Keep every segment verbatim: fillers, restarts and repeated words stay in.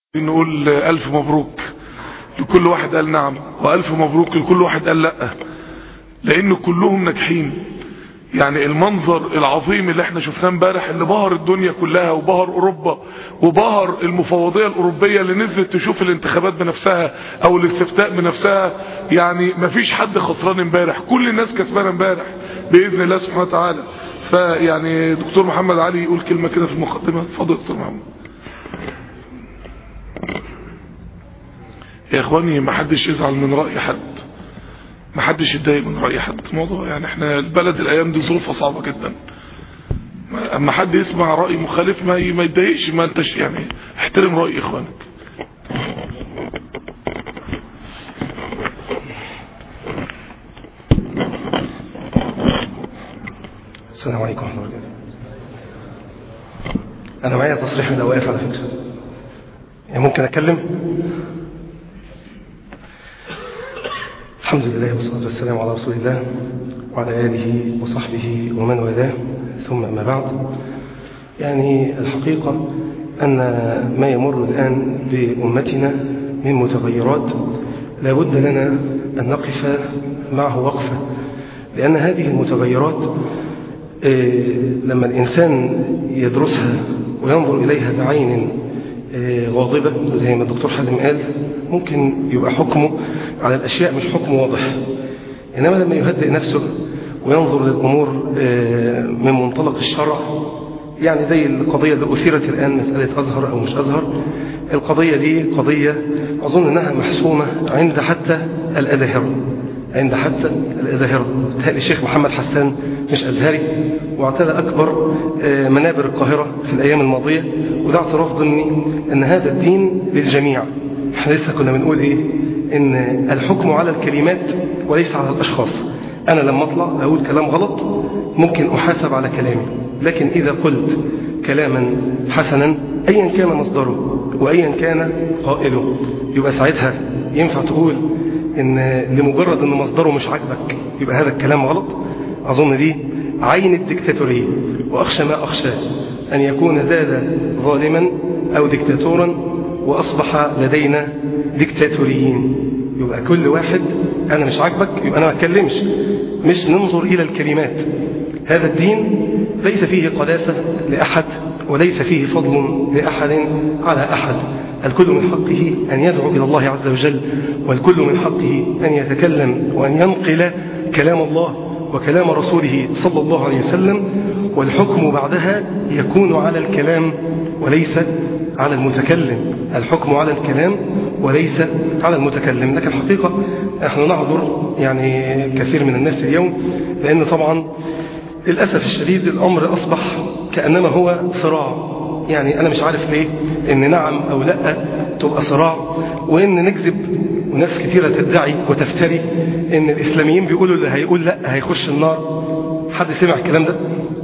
نقول ألف مبروك لكل واحد قال نعم، وألف مبروك لكل واحد قال لأ، لأن كلهم ناجحين. يعني المنظر العظيم اللي احنا شفناه امبارح اللي بهر الدنيا كلها وبهر أوروبا وبهر المفوضية الأوروبية اللي نزلت تشوف الانتخابات بنفسها أو الاستفتاء بنفسها، يعني مفيش حد خسران امبارح، كل الناس كسبانة امبارح بإذن الله سبحانه وتعالى. فيعني دكتور محمد علي يقول كلمة كده في المقدمة. اتفضل دكتور محمد. يا اخواني ما حدش يزعل من رأي حد، ما حدش يتضايق من رأي حد. الموضوع يعني احنا البلد الايام دي ظروفها صعبة جدا، اما حد يسمع رأي مخالف ما ما يتضايقش، ما انتش يعني احترم رأي اخوانك. السلام عليكم ورحمة الله وبركاته. انا معايا تصريح من الاوقاف على فكرة، يعني ممكن اتكلم؟ الحمد لله والصلاة والسلام على رسول الله وعلى آله وصحبه ومن والاه، ثم أما بعد. يعني الحقيقة أن ما يمر الآن بأمتنا من متغيرات لا بد لنا أن نقف معه وقفة، لأن هذه المتغيرات لما الإنسان يدرسها وينظر إليها بعين غاضبة زي ما الدكتور حازم قال، ممكن يبقى حكمه على الأشياء مش حكم واضح. إنما لما يهدئ نفسه وينظر للأمور من منطلق الشرع، يعني زي القضية اللي أثيرت الآن، مسألة أزهر أو مش أزهر، القضية دي قضية أظن أنها محسومة عند حتى الأزاهرة، عند حتى الأزاهرة. تهيألي الشيخ محمد حسان مش أزهري واعتلى أكبر منابر القاهرة في الأيام الماضية، وده اعتراف ضمني أن هذا الدين للجميع. احنا لسه كنا بنقول إيه؟ إن الحكم على الكلمات وليس على الأشخاص. أنا لما أطلع أقول كلام غلط ممكن أحاسب على كلامي، لكن إذا قلت كلاما حسنا أيا كان مصدره وأيا كان قائله، يبقى ساعتها ينفع تقول إن لمجرد أن مصدره مش عاجبك يبقى هذا الكلام غلط. أظن دي عين الدكتاتورية، وأخشى ما أخشى أن يكون زاد ظالما أو دكتاتورا وأصبح لدينا دكتاتوريين. يبقى كل واحد أنا مش عاجبك يبقى أنا ما أتكلمش، مش ننظر إلى الكلمات. هذا الدين ليس فيه قداسة لأحد وليس فيه فضل لأحد على أحد. الكل من حقه أن يدعو إلى الله عز وجل، والكل من حقه أن يتكلم وأن ينقل كلام الله وكلام رسوله صلى الله عليه وسلم، والحكم بعدها يكون على الكلام وليس على المتكلم. الحكم على الكلام وليس على المتكلم. لكن الحقيقة نحن نعذر يعني كثير من الناس اليوم، لأن طبعا للأسف الشديد الأمر أصبح كأنما هو صراع. يعني أنا مش عارف ليه إن نعم أو لأ تبقى صراع، وإن نكذب، وناس كثيرة تدعي وتفتري إن الإسلاميين بيقولوا اللي هيقول لأ هيخش النار. حد سمع الكلام ده؟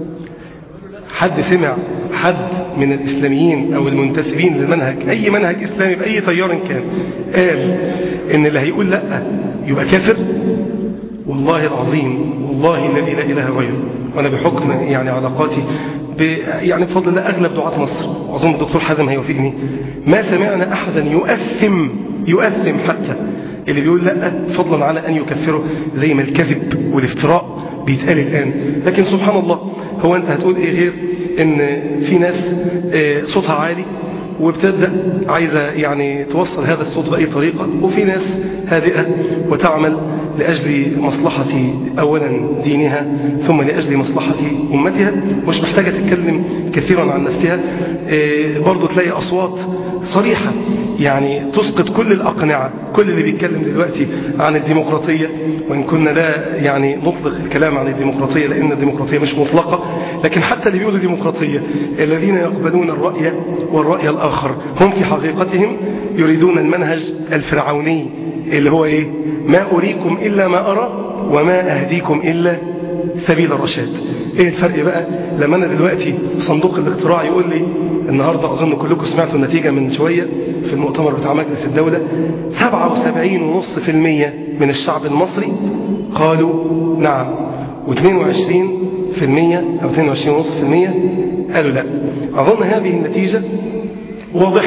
حد سمع حد من الإسلاميين أو المنتسبين للمنهج، أي منهج إسلامي بأي تيار كان، قال إن اللي هيقول لأ يبقى كافر؟ والله العظيم، والله الذي لا إله غيره، وأنا بحكم يعني علاقاتي ب يعني بفضل الله أغلب دعاة مصر، وأظن الدكتور حازم هيوافقني، ما سمعنا أحدا يؤثم يؤثم حتى اللي بيقول لا، فضلا على أن يكفره، زي ما الكذب والافتراء بيتقال الآن. لكن سبحان الله، هو أنت هتقول إيه غير إن في ناس صوتها عالي وبتبدأ عايزة يعني توصل هذا الصوت بأي طريقة، وفي ناس هادئة وتعمل لأجل مصلحة أولا دينها ثم لأجل مصلحة أمتها، مش محتاجة تتكلم كثيرا عن نفسها. برضو تلاقي أصوات صريحة يعني تسقط كل الأقنعة، كل اللي بيتكلم دلوقتي عن الديمقراطية، وإن كنا لا يعني نطلق الكلام عن الديمقراطية لأن الديمقراطية مش مطلقة، لكن حتى اللي بيقولوا ديمقراطية الذين يقبلون الرأي والرأي الآخر هم في حقيقتهم يريدون المنهج الفرعوني اللي هو إيه؟ ما أريكم إلا ما أرى وما أهديكم إلا سبيل الرشاد. إيه الفرق بقى لما أنا دلوقتي صندوق الاقتراع يقول لي النهاردة، أظن كلكم سمعتوا النتيجة من شوية في المؤتمر بتاع مجلس الدولة، سبعة وسبعين ونص في المية من الشعب المصري قالوا نعم، واثنين وعشرين في المية أو اثنين وعشرين ونص في المية قالوا لا. أظن هذه النتيجة واضحة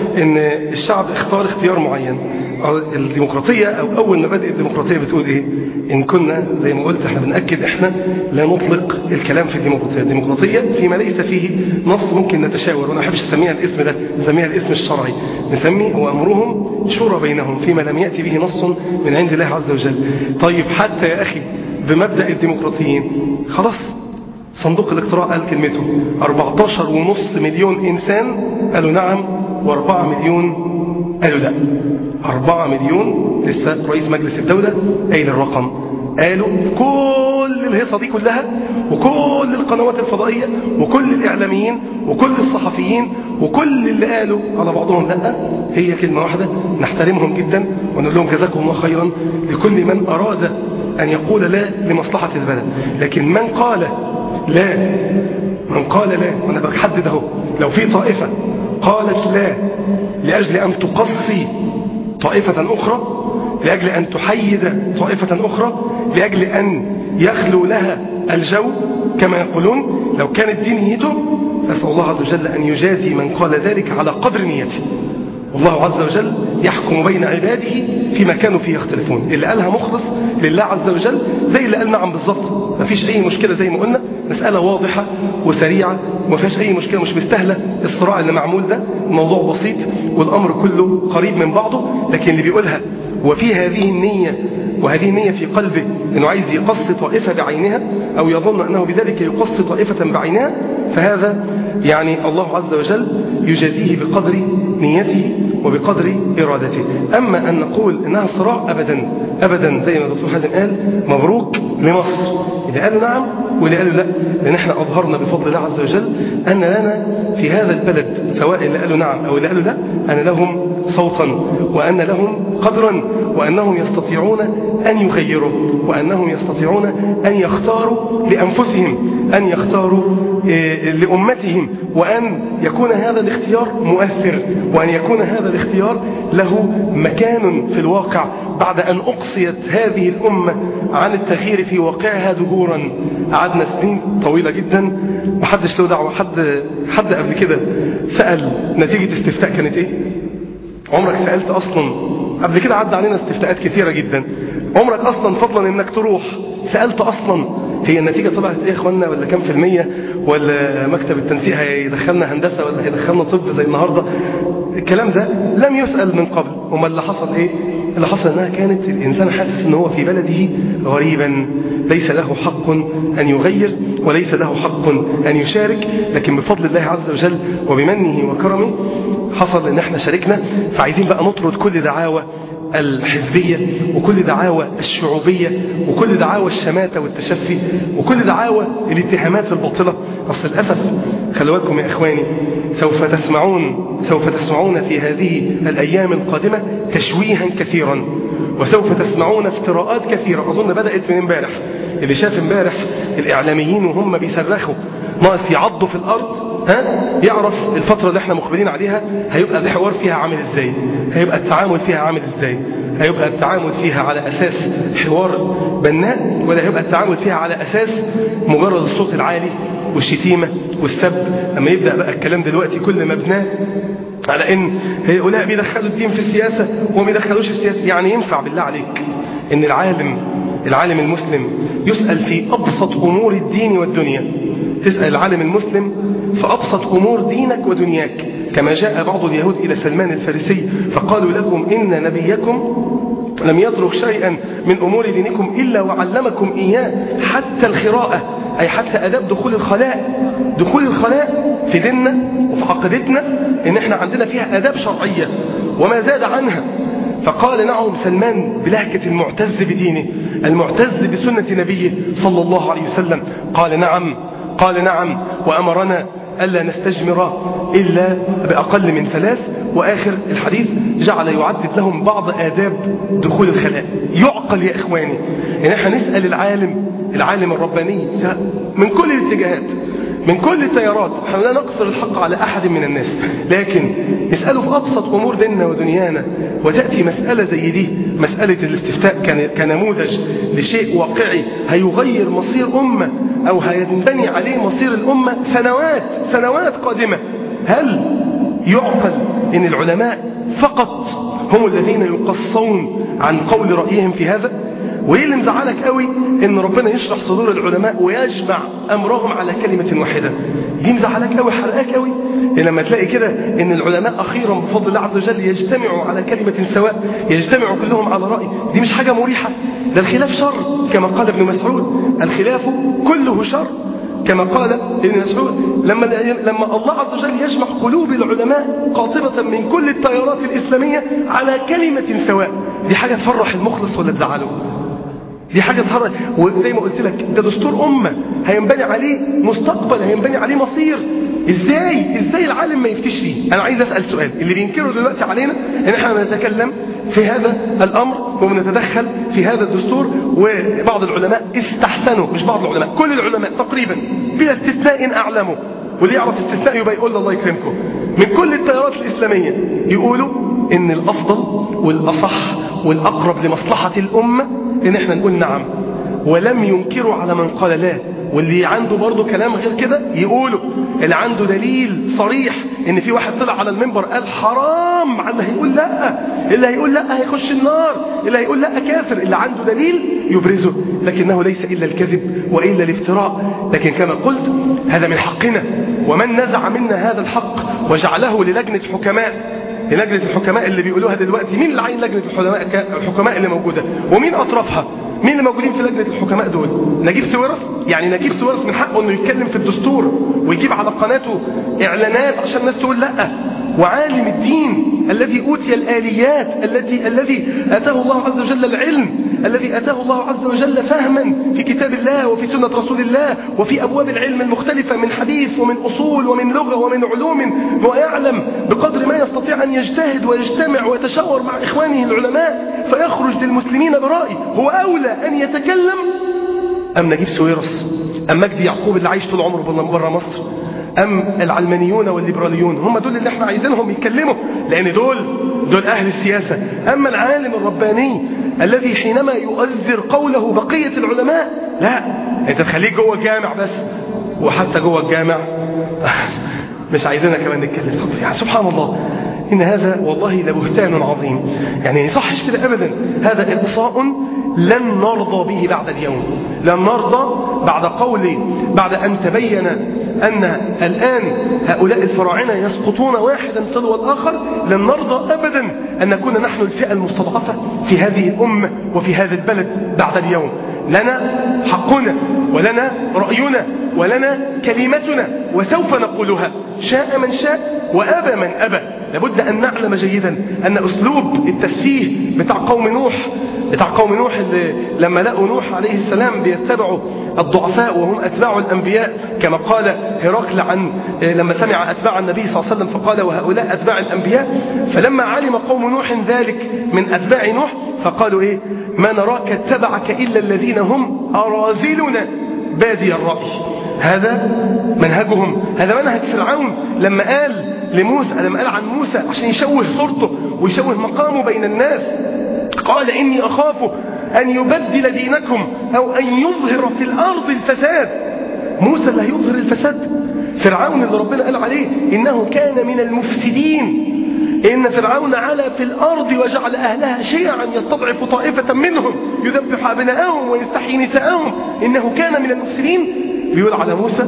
ان الشعب اختار اختيار معين. الديمقراطية او اول مبادئ الديمقراطية بتقول ايه؟ ان كنا زي ما قلت احنا بنأكد احنا لا نطلق الكلام في الديمقراطية. الديمقراطية فيما ليس فيه نص ممكن نتشاور، وانا ما احبش اسميها الاسم ده، نسميها الاسم الشرعي، نسمي وامرهم شورى بينهم فيما لم يأتي به نص من عند الله عز وجل. طيب حتى يا اخي بمبدأ الديمقراطيين خلاص صندوق الاقتراع قال كلمته، أربعة عشر ونص مليون إنسان قالوا نعم وأربعة مليون قالوا لا. أربعة مليون لسه رئيس مجلس الدولة قايل الرقم، قالوا كل الهيصة دي كلها وكل القنوات الفضائية وكل الإعلاميين وكل الصحفيين وكل اللي قالوا على بعضهم لا، هي كلمة واحدة نحترمهم جدا ونقول لهم جزاكم الله خيرا لكل من أراد أن يقول لا لمصلحة البلد. لكن من قال لا، من قال لا، وأنا بحدد اهو، لو في طائفة قالت لا لأجل أن تقصي طائفة أخرى، لأجل أن تحيد طائفة أخرى، لأجل أن يخلو لها الجو كما يقولون، لو كانت دي نيته فأسأل الله عز وجل أن يجازي من قال ذلك على قدر نيته. والله عز وجل يحكم بين عباده فيما كانوا فيه يختلفون. اللي قالها مخلص لله عز وجل زي اللي قال نعم بالظبط، ما فيش أي مشكلة. زي ما قلنا مسألة واضحة وسريعة وما فيش أي مشكلة، مش مستاهلة الصراع اللي معمول ده، الموضوع بسيط والأمر كله قريب من بعضه. لكن اللي بيقولها وفي هذه النية وهذه النية في قلبه أنه عايز يقص طائفة بعينها أو يظن أنه بذلك يقص طائفة بعينها، فهذا يعني الله عز وجل يجازيه بقدر نيته وبقدر إرادته. أما أن نقول إنها صراع أبدا أبدا، زي ما الدكتور حازم قال مبروك لمصر اللي قالوا نعم واللي قالوا لا، لأن احنا أظهرنا بفضل الله عز وجل أن لنا في هذا البلد سواء اللي قالوا نعم أو اللي قالوا لا أن لهم صوتا وأن لهم قدرا وأنهم يستطيعون أن يغيروا وأنهم يستطيعون أن يختاروا لأنفسهم، أن يختاروا لأمتهم، وأن يكون هذا الاختيار مؤثر، وأن يكون هذا الاختيار له مكان في الواقع بعد أن أقصيت هذه الأمة عن التغيير في واقعها دهورا. قعدنا سنين طويلة جدا محدش له دعوة. حد حد قبل كده سأل نتيجة استفتاء كانت ايه؟ عمرك سألت أصلا؟ قبل كده عدى علينا استفتاءات كثيرة جدا، عمرك أصلا فضلا إنك تروح سألت أصلا هي النتيجة طلعت إيه يا إخواننا، ولا كم في المية، ولا مكتب التنسيق هيدخلنا هندسة ولا هيدخلنا طب زي النهاردة؟ الكلام ده لم يسأل من قبل. وما اللي حصل إيه؟ اللي حصل إنها كانت الإنسان حاسس إن هو في بلده غريبا، ليس له حق أن يغير وليس له حق أن يشارك. لكن بفضل الله عز وجل وبمنه وكرمه حصل إن احنا شاركنا. فعايزين بقى نطرد كل دعاوى الحزبية وكل دعاوى الشعوبية وكل دعاوى الشماتة والتشفي وكل دعاوى الاتهامات الباطلة. أصل الأسف خلوا بالكم يا إخواني، سوف تسمعون سوف تسمعون في هذه الأيام القادمة تشويها كثيرا، وسوف تسمعون افتراءات كثيرة. أظن بدأت من امبارح، اللي شاف امبارح الإعلاميين وهم بيصرخوا ناقص يعضوا في الأرض ها يعرف الفترة اللي احنا مخبرين عليها هيبقى الحوار فيها عامل ازاي، هيبقى التعامل فيها عامل ازاي، هيبقى التعامل فيها على أساس حوار بناء ولا هيبقى التعامل فيها على أساس مجرد الصوت العالي والشتيمة والسب. لما يبدأ بقى الكلام دلوقتي كل مبناه على ان هؤلاء بيدخلوا الدين في السياسة وما يدخلوش السياسة، يعني ينفع بالله عليك ان العالم العالم المسلم يسأل في أبسط أمور الدين والدنيا؟ تسأل العالم المسلم في أبسط أمور دينك ودنياك، كما جاء بعض اليهود إلى سلمان الفارسي فقالوا لكم إن نبيكم لم يترك شيئا من أمور دينكم إلا وعلمكم إياه، حتى الخراءة، أي حتى أداب دخول الخلاء. دخول الخلاء في ديننا وفي عقيدتنا إن إحنا عندنا فيها أداب شرعية وما زاد عنها. فقال نعم سلمان بلهجة المعتز بدينه المعتز بسنة نبيه صلى الله عليه وسلم، قال نعم قال نعم وأمرنا ألا نستجمر إلا بأقل من ثلاث. وآخر الحديث جعل يعدد لهم بعض آداب دخول الخلاء. يعقل يا إخواني إن احنا نسأل العالم العالم الرباني من كل الاتجاهات من كل التيارات، احنا لا نقصر الحق على أحد من الناس، لكن نسأله في أبسط أمور ديننا ودنيانا، وتأتي مسألة زي دي، مسألة الاستفتاء كنموذج لشيء واقعي هيغير مصير أمة أو هينبني عليه مصير الأمة سنوات سنوات قادمة. هل يعقل ان العلماء فقط هم الذين يقصون عن قول رأيهم في هذا؟ وايه اللي مزعلك قوي ان ربنا يشرح صدور العلماء ويجمع امرهم على كلمة واحدة؟ دي مزعلك قوي، حرقاك قوي لما تلاقي كده ان العلماء اخيرا بفضل الله عز وجل يجتمعوا على كلمة سواء، يجتمعوا كلهم على رأي. دي مش حاجة مريحة، ده الخلاف شر كما قال ابن مسعود، الخلاف كله شر كما قال ابن مسعود. لما لما الله عز وجل يجمع قلوب العلماء قاطبة من كل التيارات الإسلامية على كلمة سواء، دي حاجة تفرح المخلص ولا تزعله؟ دي حاجة تفرح. وزي ما قلت لك ده دستور أمة هينبني عليه مستقبل، هينبني عليه مصير. ازاي ازاي العالم ما يفتش فيه؟ انا عايز اسال سؤال. اللي بينكروا دلوقتي علينا ان احنا بنتكلم في هذا الامر وبنتدخل في هذا الدستور، وبعض العلماء استحسنوا، مش بعض العلماء، كل العلماء تقريبا بلا استثناء اعلموا، واللي يعرف استثناء يبقى يقول الله يكرمكم، من كل التيارات الاسلاميه يقولوا ان الافضل والاصح والاقرب لمصلحه الامه ان احنا نقول نعم، ولم ينكروا على من قال لا. واللي عنده برضه كلام غير كده يقولوا اللي عنده دليل صريح ان في واحد طلع على المنبر قال حرام، على اللي هيقول لا، اللي هيقول لا هيخش النار، اللي هيقول لا كافر. اللي عنده دليل يبرزه، لكنه ليس الا الكذب والا الافتراء. لكن كما قلت هذا من حقنا، ومن نزع منا هذا الحق وجعله للجنه حكماء، لجنه الحكماء اللي بيقولوها دلوقتي، مين اللي عين لجنه الحكماء الحكماء اللي موجوده؟ ومين اطرافها؟ مين اللي موجودين في لجنة الحكماء دول؟ نجيب سويرس؟ يعني نجيب سويرس من حقه انه يتكلم في الدستور ويجيب على قناته اعلانات عشان الناس تقول لا؟ وعالم الدين الذي اوتي الاليات، التي الذي اتاه الله عز وجل العلم، الذي اتاه الله عز وجل فهما في كتاب الله وفي سنة رسول الله وفي ابواب العلم المختلفة من حديث ومن اصول ومن لغة ومن علوم، ويعلم بقدر ما يستطيع ان يجتهد ويجتمع ويتشاور مع اخوانه العلماء فيخرج للمسلمين برأي، هو اولى ان يتكلم ام نجيب سويرس؟ ام مجدي يعقوب اللي عايش طول عمره بره مصر؟ أم العلمانيون والليبراليون؟ هم دول اللي احنا عايزينهم يتكلموا، لأن دول دول أهل السياسة. أما العالم الرباني الذي حينما يؤذر قوله بقية العلماء، لا، أنت تخليك جوه الجامع بس، وحتى جوه الجامع مش عايزيننا كمان نتكلم. يعني سبحان الله، إن هذا والله لبهتان عظيم. يعني يصحش كده أبدا. هذا إقصاء لن نرضى به بعد اليوم، لن نرضى بعد قولي، بعد أن تبين أن الآن هؤلاء الفراعنة يسقطون واحدا تلو الآخر، لن نرضى أبدا أن نكون نحن الفئة المستضعفة في هذه الأمة وفي هذا البلد بعد اليوم. لنا حقنا ولنا رأينا ولنا كلمتنا، وسوف نقولها شاء من شاء وأبى من أبى. لابد أن نعلم جيدا أن أسلوب التسفيه بتاع قوم نوح بتاع قوم نوح اللي لما لقوا نوح عليه السلام بيتبعوا الضعفاء وهم أتباع الأنبياء، كما قال هرقل عن لما سمع أتباع النبي صلى الله عليه وسلم فقال وهؤلاء أتباع الأنبياء. فلما علم قوم نوح ذلك من أتباع نوح فقالوا إيه؟ ما نراك اتبعك إلا الذين هم أراذلنا بادي الرأي. هذا منهجهم، هذا منهج فرعون لما قال لموسى، لما قال عن موسى عشان يشوه صورته ويشوه مقامه بين الناس، قال إني أخاف أن يبدل دينكم أو أن يظهر في الأرض الفساد. موسى اللي هيظهر الفساد؟ فرعون اللي ربنا قال عليه إنه كان من المفسدين، إن فرعون علا في الأرض وجعل أهلها شيعا يستضعف طائفة منهم يذبح أبناءهم ويستحيي نساءهم إنه كان من المفسدين. بيقول على موسى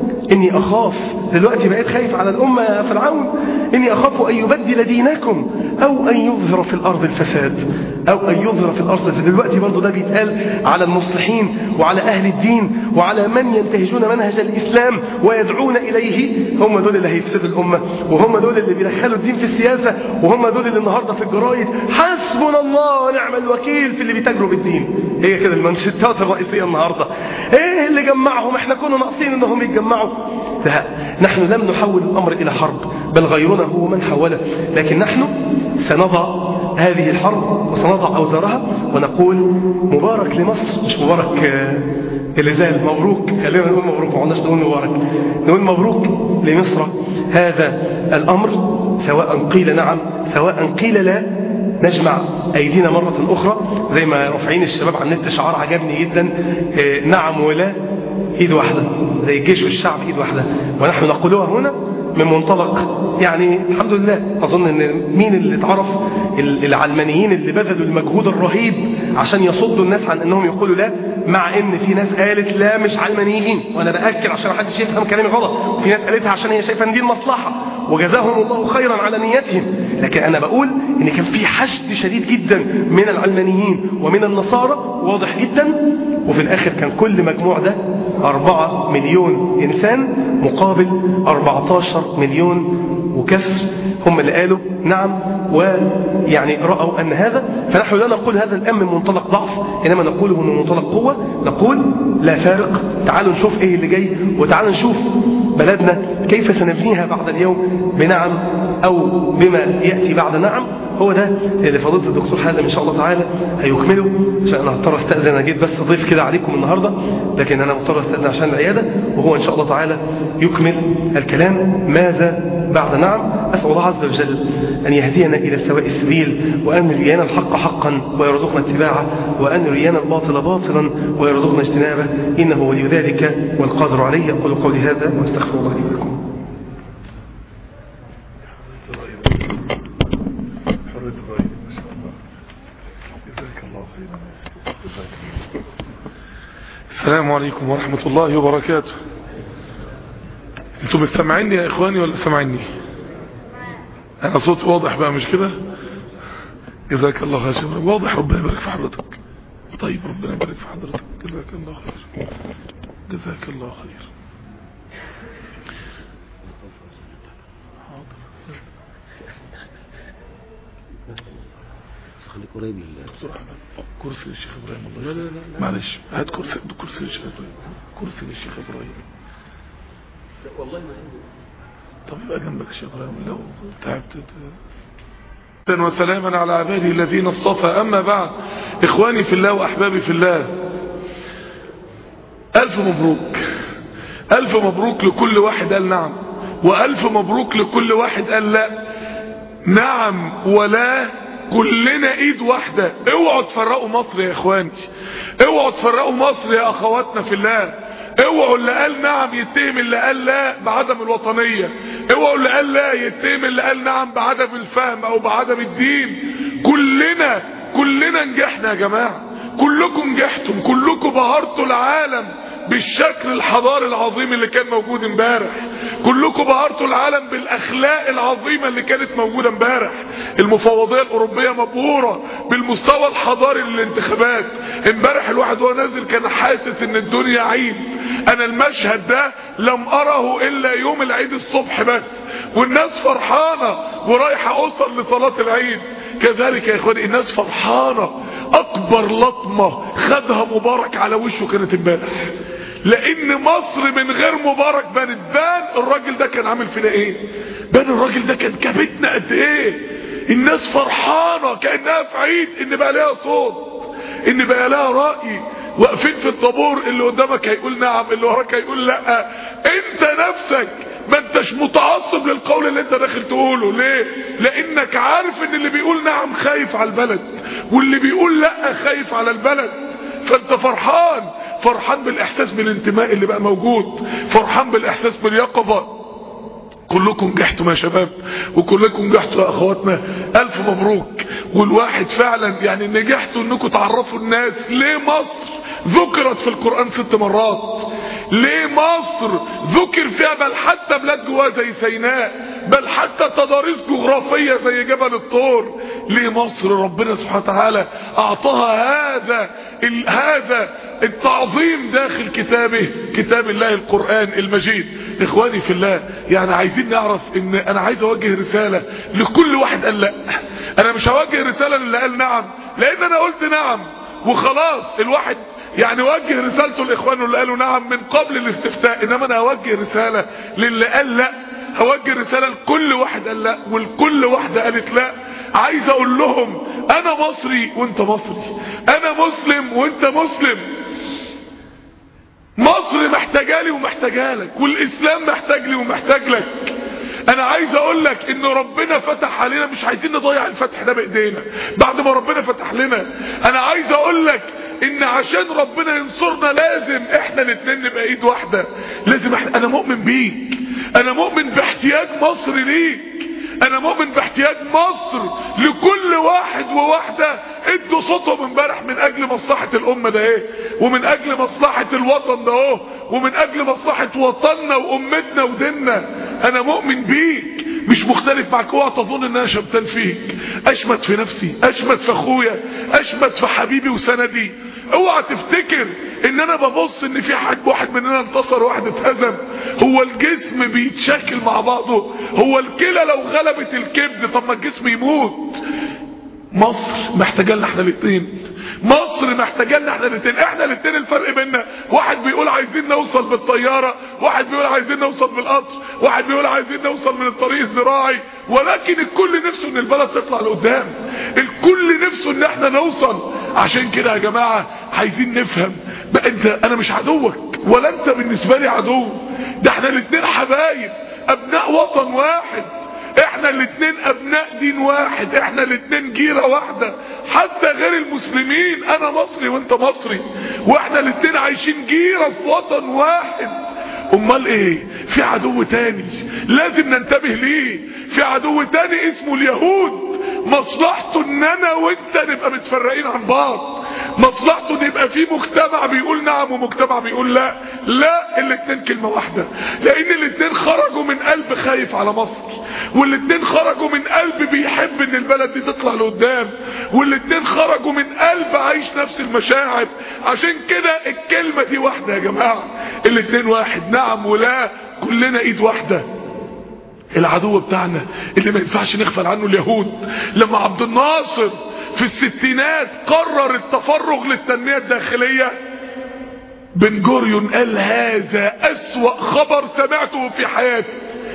إني أخاف، دلوقتي بقيت خايف على الأمة يا فرعون، إني أخاف أن يبدل دينكم أو أن يظهر في الأرض الفساد، أو أن يظهر في الأرض الفساد. دلوقتي برضو ده بيتقال على المصلحين وعلى أهل الدين وعلى من ينتهجون منهج الإسلام ويدعون إليه. هم دول اللي هيفسدوا الأمة، وهم دول اللي بيدخلوا الدين في السياسة، وهم دول اللي النهاردة في الجرايد حسبنا الله ونعم الوكيل في اللي بيتاجروا بالدين. هي كده المنشطات الرئيسية النهاردة. ايه اللي جمعهم؟ احنا كنا ناقصين انهم يتجمعوا. لا، نحن لم نحول الأمر إلى حرب، بل غيرنا هو من حوله. لكن نحن سنضع هذه الحرب وسنضع أوزارها ونقول مبارك لمصر، مش مبارك اللي زال، مبروك. خلينا نقول مبروك، ما قلناش نقول مبارك، نقول مبروك لمصر. هذا الأمر سواء قيل نعم سواء قيل لا، نجمع أيدينا مرة أخرى زي ما رافعين الشباب على النت شعار عجبني جدا، نعم ولا، إيد واحدة، زي الجيش والشعب إيد واحدة. ونحن نقولها هنا من منطلق يعني الحمد لله أظن أن مين اللي اتعرف العلمانيين اللي بذلوا المجهود الرهيب عشان يصدوا الناس عن أنهم يقولوا لا، مع أن في ناس قالت لا مش علمانيين، وأنا بأكد عشان محدش يفهم كلامي غلط، وفي ناس قالتها عشان هي شايفة أن دي المصلحة وجزاهم الله خيرا على نيتهم. لكن أنا بقول أن كان في حشد شديد جدا من العلمانيين ومن النصارى واضح جدا، وفي الآخر كان كل مجموع ده أربعة مليون إنسان مقابل أربعتاشر مليون وكسر هم اللي قالوا نعم، ويعني رأوا أن هذا. فنحن لا نقول هذا الآن من منطلق ضعف، إنما نقوله من منطلق قوة. نقول لا فارق، تعالوا نشوف إيه اللي جاي، وتعالوا نشوف بلدنا كيف سنبنيها بعد اليوم بنعم أو بما يأتي بعد نعم. هو ده اللي فضيلة الدكتور حازم إن شاء الله تعالى هيكمله، عشان أنا هضطر أستأذن. أنا جيت بس أضيف كده عليكم النهاردة، لكن أنا مضطر أستأذن عشان العيادة، وهو إن شاء الله تعالى يكمل الكلام ماذا بعد نعم. أسأل الله عز وجل أن يهدينا إلى سواء السبيل، وأن يرينا الحق حقا ويرزقنا اتباعه، وأن يرينا الباطل باطلا ويرزقنا اجتنابه، إنه ولي ذلك والقادر عليه. أقول قولي هذا وأستغفر الله لي ولكم. السلام عليكم ورحمة الله وبركاته. انتوا بتسمعيني يا اخواني ولا سمعيني؟ انا صوت واضح بقى مش كده؟ جزاك الله خير. واضح، ربنا يبارك في حضرتك. طيب ربنا يبارك في حضرتك، جزاك الله خير. جزاك الله خير. خليك قريب من دكتور احمد، كرسي للشيخ ابراهيم. والله لا لا لا معلش، هات كرسي كرسي للشيخ ابراهيم، كرسي للشيخ ابراهيم. والله ما عندي. طب يبقى جنبك يا شيخ ابراهيم لو تعبت. وسلاما على عباده الذين اصطفى. اما بعد، اخواني في الله واحبابي في الله، الف مبروك. الف مبروك لكل واحد قال نعم، والف مبروك لكل واحد قال لا. نعم ولا كلنا ايد واحدة. اوعوا تفرقوا مصر يا اخواني، اوعوا تفرقوا مصر يا اخواتنا في الله. اوعوا اللي قال نعم يتهم اللي قال لا بعدم الوطنية، اوعوا اللي قال لا يتهم اللي قال نعم بعدم الفهم او بعدم الدين. كلنا كلنا نجحنا يا جماعة، كلكم نجحتم، كلكم بهرتوا العالم بالشكل الحضاري العظيم اللي كان موجود امبارح، كلكم بهرتوا العالم بالاخلاق العظيمه اللي كانت موجوده امبارح. المفوضيه الاوروبيه مبهوره بالمستوى الحضاري للانتخابات امبارح. الواحد وهو نازل كان حاسس ان الدنيا عيد. انا المشهد ده لم اره الا يوم العيد الصبح بس، والناس فرحانه ورايحه اوصل لصلاه العيد. كذلك يا اخواني الناس فرحانه. اكبر لطمه خدها مبارك على وشه كانت امبارح، لان مصر من غير مبارك بانت. بان الراجل ده كان عامل فينا ايه، بان الراجل ده كان كابتنا قد ايه. الناس فرحانه كانها في عيد، ان بقى لها صوت، ان بقى لها راي. واقفين في الطابور، اللي قدامك هيقول نعم، اللي وراك هيقول لا. انت نفسك ما انتش متعصب للقول اللي انت داخل تقوله. ليه؟ لانك عارف ان اللي بيقول نعم خايف على البلد، واللي بيقول لا خايف على البلد. فانت فرحان، فرحان بالاحساس بالانتماء اللي بقى موجود، فرحان بالاحساس باليقظة. كلكم نجحتوا يا شباب، وكلكم نجحتوا يا اخواتنا. الف مبروك. والواحد فعلا يعني نجحتوا انكم تعرفوا الناس ليه مصر ذكرت في القرآن ست مرات، ليه مصر ذكر فيها، بل حتى بلاد جواها زي سيناء، بل حتى تضاريس جغرافية زي جبل الطور. ليه مصر ربنا سبحانه وتعالى اعطاها هذا هذا التعظيم داخل كتابه، كتاب الله القرآن المجيد. اخواني في الله، يعني عايزين نعرف ان انا عايز اوجه رسالة لكل واحد قال لا. انا مش هوجه رسالة للي قال نعم، لان انا قلت نعم وخلاص. الواحد يعني وجه رسالته لاخوانه اللي قالوا نعم من قبل الاستفتاء، انما انا هوجه رسالة للي قال لا. هوجه رسالة لكل واحد قال لا، ولكل واحدة قالت لا. عايز اقول لهم انا مصري وانت مصري، انا مسلم وانت مسلم. مصر محتاجالي ومحتاجالك، والاسلام محتاج لي ومحتاج لك. انا عايز اقول لك ان ربنا فتح علينا، مش عايزين نضيع الفتح ده بايدينا بعد ما ربنا فتح لنا. انا عايز اقول لك ان عشان ربنا ينصرنا لازم احنا الاثنين نبقى ايد واحده. لازم احنا، انا مؤمن بيك، انا مؤمن باحتياج مصر ليك، انا مؤمن باحتياج مصر لكل واحد وواحدة ادوا صوتهم امبارح من اجل مصلحة الامة ده ايه، ومن اجل مصلحة الوطن ده اهو، ومن اجل مصلحة وطننا وامتنا وديننا. انا مؤمن بيك، مش مختلف معك. اوعى تظن ان انا شمتان فيك، اشمت في نفسي، اشمت في اخويا، اشمت في حبيبي وسندي. اوعى تفتكر ان انا ببص ان في حد واحد مننا انتصر واحد اتهزم. هو الجسم بيتشكل مع بعضه، هو الكلى لو غلبت الكبد طب ما الجسم يموت. مصر محتاجه لنا احنا الاثنين، مصر محتاجه لنا احنا الاثنين. احنا الاثنين الفرق بيننا واحد بيقول عايزين نوصل بالطياره، واحد بيقول عايزين نوصل بالقطر، واحد بيقول عايزين نوصل من الطريق الزراعي، ولكن الكل نفسه ان البلد تطلع لقدام، الكل نفسه ان احنا نوصل. عشان كده يا جماعه عايزين نفهم بقى، انت انا مش عدوك ولا انت بالنسبه لي عدو، ده احنا الاثنين حبايب، ابناء وطن واحد، احنا الاثنين ابناء دين واحد، احنا الاثنين جيرة واحدة. حتى غير المسلمين، انا مصري وانت مصري، واحنا الاثنين عايشين جيرة في وطن واحد. امال ايه؟ في عدو تاني لازم ننتبه ليه، في عدو تاني اسمه اليهود. مصلحته ان انا وانت نبقى متفرقين عن بعض، مصلحته ان يبقى في مجتمع بيقول نعم ومجتمع بيقول لا. لا، الاثنين كلمة واحدة، لان الاثنين خرجوا من قلب خايف على مصر، والاثنين خرجوا من قلب بيحب ان البلد دي تطلع لقدام، والاثنين خرجوا من قلب عايش نفس المشاعر. عشان كده الكلمة دي واحدة يا جماعة، الاثنين واحد، نعم ولا، كلنا ايد واحدة. العدو بتاعنا اللي ما ينفعش نغفل عنه اليهود. لما عبد الناصر في الستينات قرر التفرغ للتنمية الداخلية، بن جوريون قال هذا أسوأ خبر سمعته في حياتي.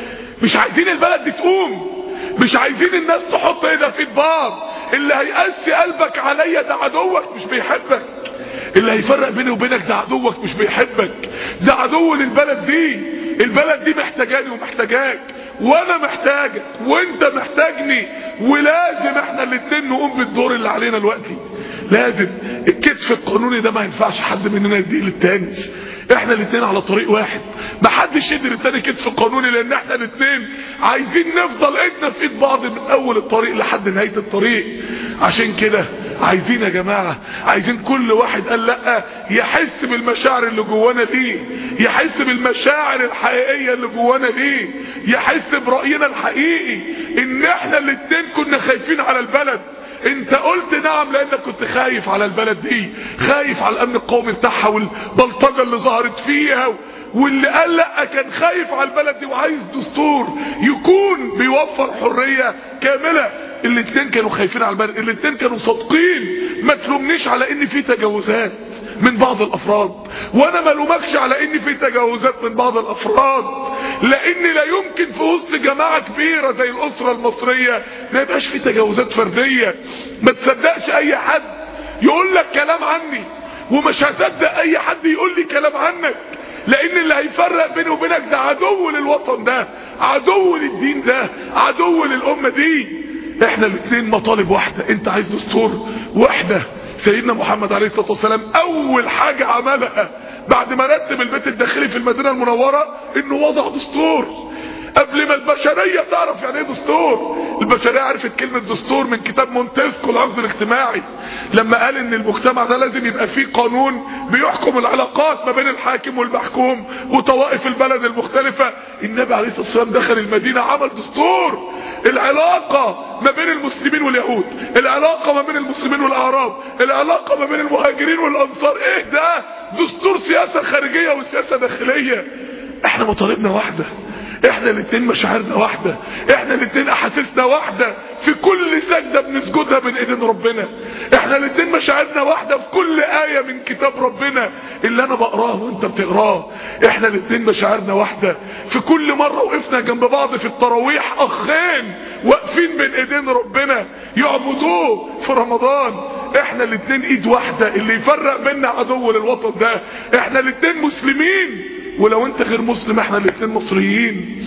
مش عايزين البلد دي تقوم، مش عايزين الناس تحط ايدها في بعض. اللي هيقسي قلبك عليا ده عدوك مش بيحبك، اللي هيفرق بيني وبينك ده عدوك مش بيحبك، ده عدو للبلد دي. البلد دي محتاجاني ومحتاجاك، وانا محتاجك وانت محتاجني، ولازم احنا الاتنين نقوم بالدور اللي علينا دلوقتي. لازم الكتف القانوني ده ما ينفعش حد مننا يديه للتاني، احنا الاتنين على طريق واحد، ما حدش يدي للتاني كتف قانوني، لان احنا الاتنين عايزين نفضل ايدنا في ايد بعض من اول الطريق لحد نهاية الطريق. عشان كده عايزين يا جماعة، عايزين كل واحد قال لا يحس بالمشاعر اللي جوانا دي، يحس بالمشاعر الحقيقية اللي جوانا دي، يحس برأينا الحقيقي ان احنا الاتنين كنا خايفين على البلد. انت قلت نعم لانك كنت خايف على البلد دي، خايف على الامن القومي بتاعها والبلطجة اللي ظهرت فيها، واللي قال لا كان خايف على البلد دي وعايز دستور يكون بيوفر حرية كاملة. الاتنين كانوا خايفين على البلد، الاتنين كانوا صادقين. ما تلومنيش على ان في تجاوزات من بعض الافراد، وانا ما لومكش على ان في تجاوزات من بعض الافراد، لان لا يمكن في وسط جماعة كبيرة زي الاسرة المصرية ما يبقاش في تجاوزات فردية. ما تصدقش اي حد يقول لك كلام عني، ومش هصدق اي حد يقول لي كلام عنك، لان اللي هيفرق بيني وبينك ده عدو للوطن ده، عدو للدين ده، عدو للامة دي. احنا الاثنين مطالب واحدة، انت عايز دستور واحدة. سيدنا محمد عليه الصلاة والسلام اول حاجة عملها بعد ما رتب البيت الداخلي في المدينة المنورة انه وضع دستور، قبل ما البشرية تعرف يعني ايه دستور. البشرية عرفت كلمة دستور من كتاب مونتسكو العقد الاجتماعي، لما قال ان المجتمع ده لازم يبقى فيه قانون بيحكم العلاقات ما بين الحاكم والمحكوم وطوائف البلد المختلفة. النبي عليه الصلاة والسلام دخل المدينة عمل دستور. العلاقة ما بين المسلمين واليهود، العلاقة ما بين المسلمين والاعراب، العلاقة ما بين المهاجرين والانصار، ايه ده؟ دستور سياسة خارجية وسياسة داخلية. احنا مطالبنا واحدة، احنا الاتنين مشاعرنا واحدة، احنا الاتنين احاسيسنا واحدة في كل سجدة بنسجدها بين ايدين ربنا، احنا الاتنين مشاعرنا واحدة في كل آية من كتاب ربنا اللي انا بقراه وانت بتقراه، احنا الاتنين مشاعرنا واحدة في كل مرة وقفنا جنب بعض في التراويح، اخين واقفين بين ايدين ربنا يعبدوه في رمضان. احنا الاتنين ايد واحدة، اللي يفرق بيننا عدو للوطن ده. احنا الاتنين مسلمين، ولو انت غير مسلم احنا الاتنين مصريين،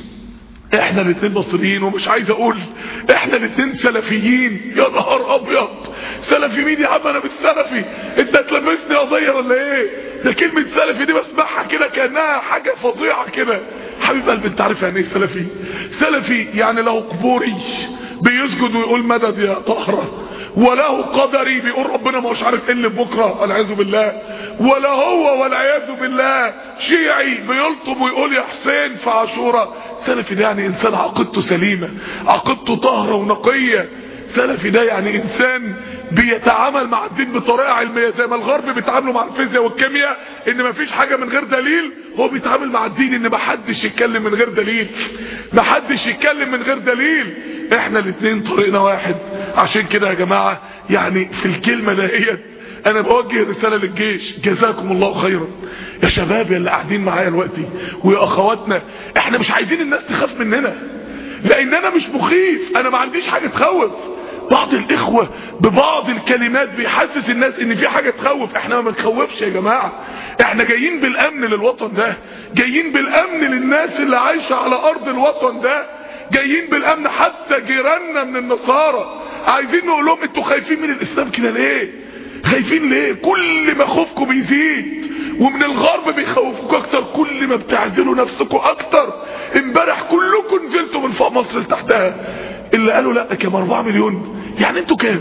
احنا الاتنين مصريين. ومش عايز اقول احنا الاتنين سلفيين. يا نهار ابيض، سلفي مين يا عم؟ انا مش سلفي، انت تلبسني قضيه ولا ايه؟ ده كلمه سلفي دي بسمعها كده كانها حاجه فظيعه كده، حبيب قلبي انت عارف يعني ايه سلفي؟ سلفي يعني له قبوري بيسجد ويقول مدد يا طهره، وله قدري بيقول ربنا ما هوش عارف ايه اللي بكره والعياذ بالله، ولا هو والعياذ بالله شيعي بيلطم ويقول يا حسين في عاشوراء. سلفي ده يعني انسان عقيدته سليمه، عقيدته طاهره ونقيه. سلفي ده يعني انسان بيتعامل مع الدين بطريقه علميه، زي ما الغرب بيتعاملوا مع الفيزياء والكيمياء ان مفيش حاجه من غير دليل، هو بيتعامل مع الدين ان محدش يتكلم من غير دليل، محدش يتكلم من غير دليل. احنا الاثنين طريقنا واحد. عشان كده يا جماعه يعني في الكلمه دهيت انا بوجه رساله للجيش، جزاكم الله خيرا يا شباب يا اللي قاعدين معايا دلوقتي ويا اخواتنا. احنا مش عايزين الناس تخاف مننا، لان انا مش مخيف، انا ما عنديش حاجه تخوف. بعض الاخوة ببعض الكلمات بيحسس الناس ان في حاجة تخوف. احنا ما بنخوفش يا جماعة، احنا جايين بالامن للوطن ده، جايين بالامن للناس اللي عايشة على ارض الوطن ده، جايين بالامن. حتى جيراننا من النصارى عايزين نقول لهم انتوا خايفين من الاسلام كده ليه؟ خايفين ليه؟ كل ما خوفكم بيزيد، ومن الغرب بيخوفوكوا اكتر كل ما بتعزلوا نفسكم اكتر. امبارح كلكم نزلتوا من فوق مصر لتحتها، اللي قالوا لا كام أربعة مليون، يعني انتوا كام؟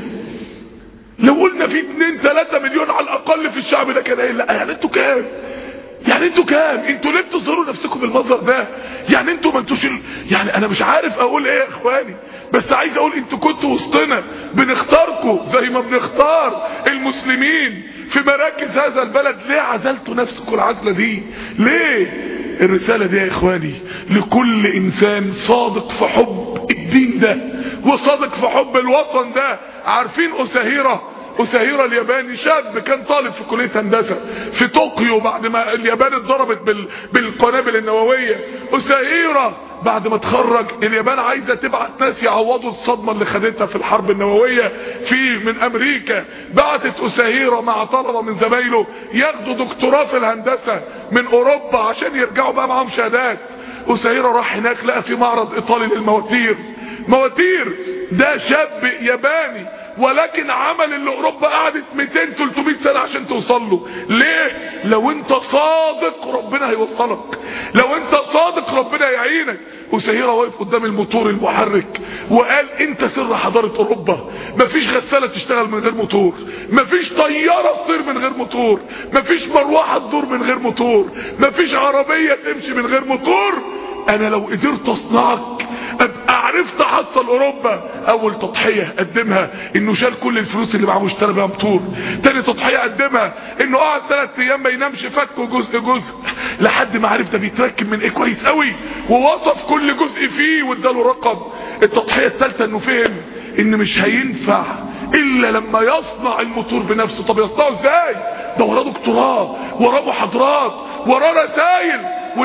لو قلنا في اتنين تلاتة مليون على الاقل في الشعب ده كان ايه؟ لا يعني انتوا كام؟ يعني انتوا كام؟ انتوا ليه بتظهروا نفسكم بالمنظر ده؟ يعني انتوا ما انتوش ال... يعني انا مش عارف اقول ايه يا اخواني، بس عايز اقول انتوا كنتوا وسطنا، بنختاركم زي ما بنختار المسلمين في مراكز هذا البلد. ليه عزلتوا نفسكم العزله دي؟ ليه؟ الرساله دي يا اخواني لكل انسان صادق في حب الدين ده وصادق في حب الوطن ده. عارفين أساهيرة؟ أساهيرة الياباني، شاب كان طالب في كلية هندسة في طوكيو بعد ما اليابان اتضربت بال... بالقنابل النووية. أساهيرة بعد ما اتخرج اليابان عايزة تبعت ناس يعوضوا الصدمة اللي خدتها في الحرب النووية في من أمريكا. بعتت أساهيرة مع طلبة من زمايله ياخدوا دكتوراه في الهندسة من أوروبا عشان يرجعوا بقى معاهم شهادات. أساهيرة راح هناك لقى في معرض إيطالي للمواتير، مواتير. ده شاب ياباني ولكن عمل اللي اوروبا قعدت مئتين تلتمية سنة عشان توصل له. ليه؟ لو انت صادق ربنا هيوصلك، لو انت صادق ربنا يعينك. أساهيرة واقف قدام الموتور المحرك وقال انت سر حضارة اوروبا. مفيش غسالة تشتغل من غير موتور، مفيش طيارة تطير من غير موتور، مفيش مروحة تدور من غير موتور، مفيش عربية تمشي من غير موتور. انا لو قدرت اصنعك ابقى عرفت احصل اوروبا. اول تضحية قدمها انه شال كل الفلوس اللي معاه واشترى بيها موتور. تاني تضحية قدمها انه قعد ثلاث ايام ما ينامش، فكه جزء جزء لحد ما عرف ده بيتركب من ايه كويس قوي، ووصف كل جزء فيه واداله رقم. التضحية الثالثة انه فهم ان مش هينفع الا لما يصنع الموتور بنفسه. طب يصنعه ازاي؟ ده وراه دكتوراه، وراه محاضرات، وراه رسائل.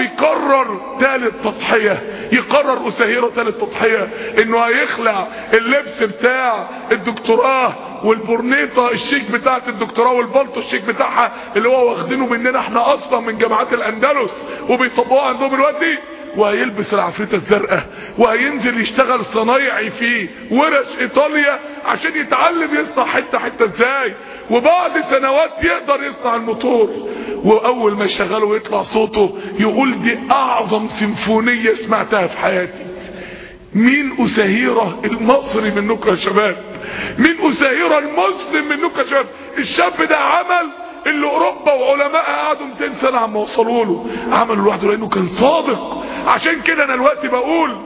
ويقرر ثالث تضحية، يقرر أساهيرة ثالث تضحية انه هيخلع اللبس بتاع الدكتوراه والبورنيطة الشيك بتاعت الدكتوراه والبلطو الشيك بتاعها اللي هو واخدينه مننا احنا اصلا من جامعات الاندلس وبيطبقوها عندهم دلوقتي، وهيلبس العفريتة الزرقاء وهينزل يشتغل صنايعي في ورش ايطاليا عشان يتعلم يصنع حتة حتة ازاي، وبعد سنوات يقدر يصنع الموتور. واول ما يشغله ويطلع صوته يقول دي اعظم سيمفونية سمعتها في حياتي. مين أساهيرة المصري منكم يا شباب؟ مين أساهيرة المسلم منكم يا شباب؟ الشاب ده عمل اللي اوروبا وعلماء قعدوا مئتين سنة عم وصلوا له، عملوا لوحده لانه كان صادق. عشان كده انا دلوقتي بقول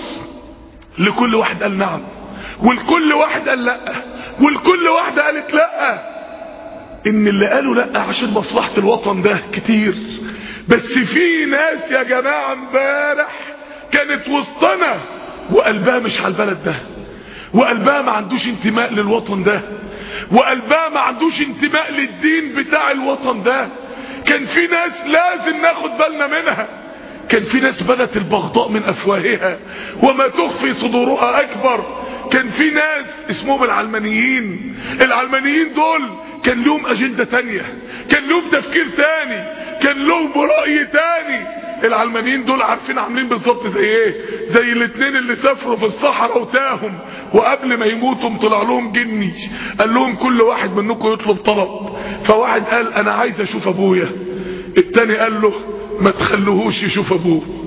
لكل واحد قال نعم، والكل واحد قال لا، والكل واحدة قالت لا. ان اللي قالوا لا عشان مصلحة الوطن ده كتير، بس في ناس يا جماعة امبارح كانت وسطنا وقلبها مش على البلد ده، وقلبها ما عندوش انتماء للوطن ده، وقلبها ما عندوش انتماء للدين بتاع الوطن ده. كان في ناس لازم ناخد بالنا منها، كان في ناس بدت البغضاء من افواهها وما تخفي صدورها اكبر. كان في ناس اسمهم العلمانيين، العلمانيين دول كان لهم اجندة تانية، كان لهم تفكير تاني، كان لهم رأي تاني. العلمانيين دول عارفين عاملين بالظبط زي ايه؟ زي الاثنين اللي سافروا في الصحراء وتاهم، وقبل ما يموتوا طلع لهم جني قال لهم كل واحد منكم يطلب طلب. فواحد قال انا عايز اشوف ابويا، التاني قال له ما تخلوهوش يشوف ابوه.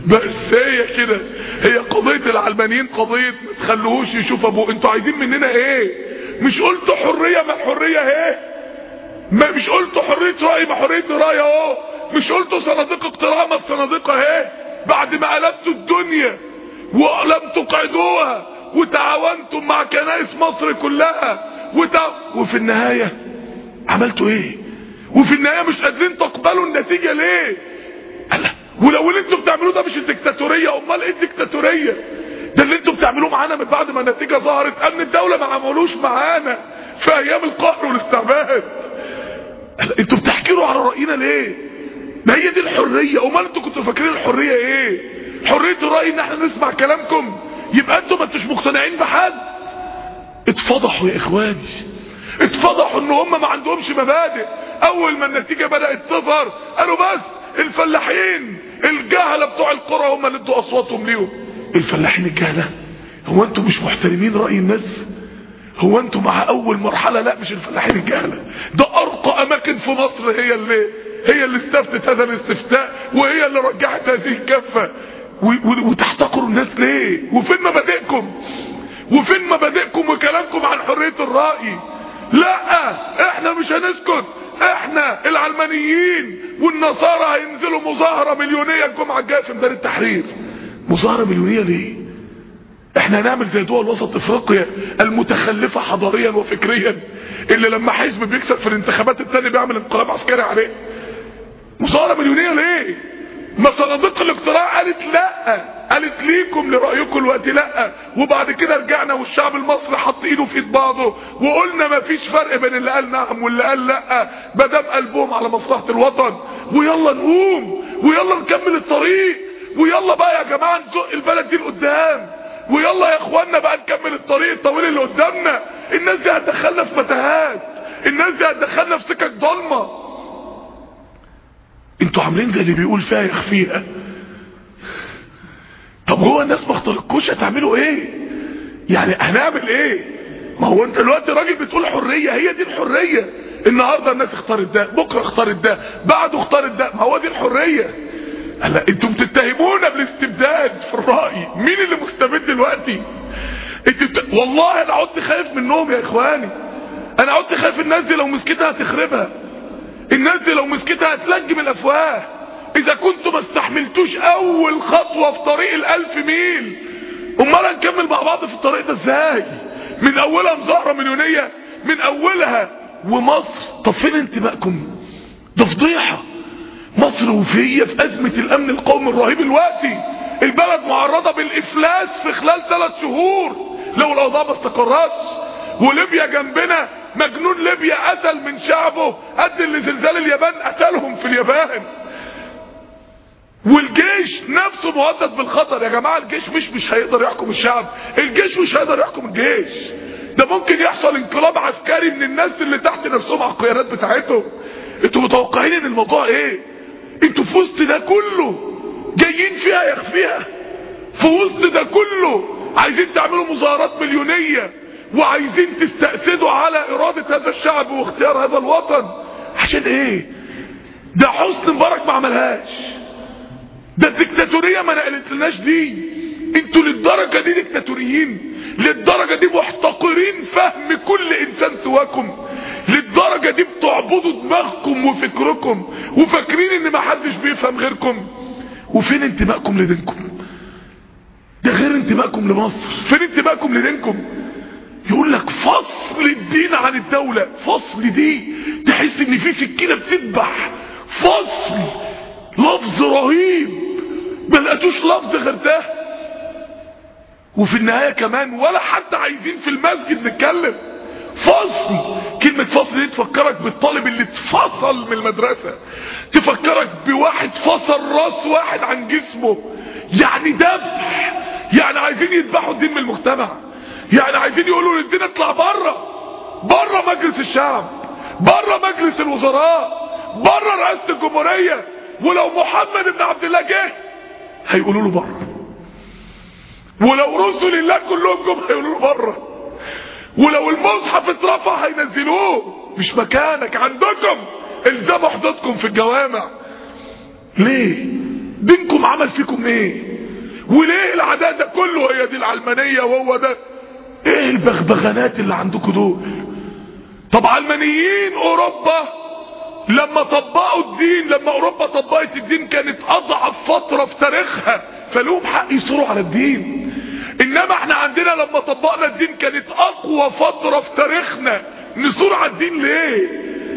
بس هي كده، هي قضية العلمانيين قضية ما تخلوهوش يشوف ابوه. انتوا عايزين مننا ايه؟ مش قلتوا حرية؟ ما الحرية اهي. ما مش قلتوا حرية رأي؟ ما حرية رأي اهو. مش قلتوا صناديق اقتراع؟ ما الصناديق اهي. بعد ما قلبتوا الدنيا ولم تقعدوها وتعاونتم مع كنائس مصر كلها وتع... وفي النهاية عملتوا ايه؟ وفي النهاية مش قادرين تقبلوا النتيجة ليه؟ ألا ولو اللي انتوا بتعملوه ده مش الدكتاتورية، امال ايه الدكتاتورية؟ ده اللي انتوا بتعملوه معانا من بعد ما النتيجة ظهرت. امن الدولة ما عملوش معانا في ايام القهر والاستعباد. انتوا بتحكروا على رأينا ليه؟ ما هي دي الحرية. امال انتوا كنتوا فاكرين الحرية ايه؟ حرية الرأي ان احنا نسمع كلامكم؟ يبقى انتوا ما انتوش مقتنعين بحد. اتفضحوا يا اخواني، اتفضحوا ان هم ما عندهمش مبادئ. اول ما النتيجة بدأت تظهر قالوا بس الفلاحين الجهلة بتوع القرى هم اللي ادوا اصواتهم ليهم. الفلاحين الجهلة؟ هو انتوا مش محترمين رأي الناس؟ هو انتوا مع اول مرحلة؟ لا مش الفلاحين الجهلة، ده ارقى اماكن في مصر هي اللي هي اللي استفتت هذا الاستفتاء وهي اللي رجحت هذه الكفة. وتحتقروا الناس ليه؟ وفين مبادئكم؟ وفين مبادئكم وكلامكم عن حرية الرأي؟ لا احنا مش هنسكت. احنا العلمانيين والنصارى هينزلوا مظاهرة مليونية الجمعة الجاية في ميدان التحرير. مظاهرة مليونية ليه؟ احنا هنعمل زي دول وسط افريقيا المتخلفة حضاريا وفكريا اللي لما حزب بيكسب في الانتخابات التاني بيعمل انقلاب عسكري عليه. مظاهرة مليونية ليه؟ ما صناديق الاقتراع قالت لا، قالت ليكم لرأيكم الوقت لا، وبعد كده رجعنا والشعب المصري حط ايده في ايد بعضه وقلنا ما فيش فرق بين اللي قال نعم واللي قال لا ما دام قلبهم على مصلحة الوطن. ويلا نقوم ويلا نكمل الطريق ويلا بقى يا جماعة نزق البلد دي لقدام ويلا يا اخوانا بقى نكمل الطريق الطويل اللي قدامنا. الناس دي هتدخلنا في متاهات، الناس دي هتدخلنا في سكك ضلمه. انتوا عاملين زي اللي بيقول فيها يخفيها. طب هو الناس ما اختارتكوش هتعملوا ايه؟ يعني هنعمل ايه؟ ما هو انت دلوقتي راجل بتقول حريه، هي دي الحريه. النهارده الناس اختارت ده، بكره اختارت ده، بعده اختارت ده، ما هو دي الحريه. هلا انتوا بتتهمونا بالاستبداد في الراي. مين اللي مستبد دلوقتي؟ انتوا بت... والله انا عدت خايف منهم يا اخواني. انا عدت خايف الناس دي لو مسكتها هتخربها. الناس دي لو مسكتها هتلجم الافواه. اذا كنتوا ما استحملتوش اول خطوه في طريق الالف ميل، امال هنكمل مع بعض في الطريق ده ازاي؟ من اولها مظاهره مليونيه، من اولها. ومصر طب فين انتمائكم؟ ده فضيحه. مصر وهي في ازمه الامن القومي الرهيب الوقتي، البلد معرضه بالافلاس في خلال ثلاث شهور لو الاوضاع ما استقرتش. وليبيا جنبنا، مجنون ليبيا قتل من شعبه قد اللي زلزال اليابان قتلهم في اليابان. والجيش نفسه مهدد بالخطر. يا جماعه الجيش مش مش هيقدر يحكم الشعب، الجيش مش هيقدر يحكم الجيش. ده ممكن يحصل انقلاب عسكري من الناس اللي تحت نفسهم على القيادات بتاعتهم. انتوا متوقعين ان الموضوع ايه؟ انتوا في وسط ده كله جايين فيها يخفيها. في وسط ده كله عايزين تعملوا مظاهرات مليونيه وعايزين تستأسدوا على إرادة هذا الشعب واختيار هذا الوطن. عشان ايه؟ ده حسني مبارك ما عملهاش، ده الدكتاتورية ما نقلتلناش دي. انتوا للدرجة دي دكتاتوريين، للدرجة دي محتقرين فهم كل انسان سواكم، للدرجة دي بتعبدوا دماغكم وفكركم وفاكرين ان ما حدش بيفهم غيركم. وفين انتمائكم لدينكم؟ ده غير انتمائكم لمصر. فين انتمائكم لدينكم؟ يقول لك فصل الدين عن الدولة. فصل دي تحس ان في سكينة بتذبح. فصل لفظ رهيب ما لقيتوش لفظ غير ده. وفي النهاية كمان ولا حتى عايزين في المسجد نتكلم. فصل، كلمة فصل دي تفكرك بالطالب اللي اتفصل من المدرسة، تفكرك بواحد فصل راس واحد عن جسمه. يعني ذبح، يعني عايزين يذبحوا الدين من المجتمع، يعني عايزين يقولوا للدين اطلع بره، بره مجلس الشعب، بره مجلس الوزراء، بره رئاسة الجمهورية. ولو محمد بن عبد الله جه هيقولوا له بره، ولو رسل الله كلهم جم هيقولوا له بره، ولو المصحف اترفع هينزلوه. مش مكانك عندكم، الزموا حدودكم في الجوامع. ليه؟ دينكم عمل فيكم ايه؟ وليه العداء ده كله؟ هي دي العلمانية وهو ده ايه البغبغانات اللي عندكم دول؟ طب علمانيين اوروبا لما طبقوا الدين، لما اوروبا طبقت الدين كانت اضعف فترة في تاريخها، فلهم حق يصروا على الدين. انما احنا عندنا لما طبقنا الدين كانت اقوى فترة في تاريخنا، نصور على الدين ليه؟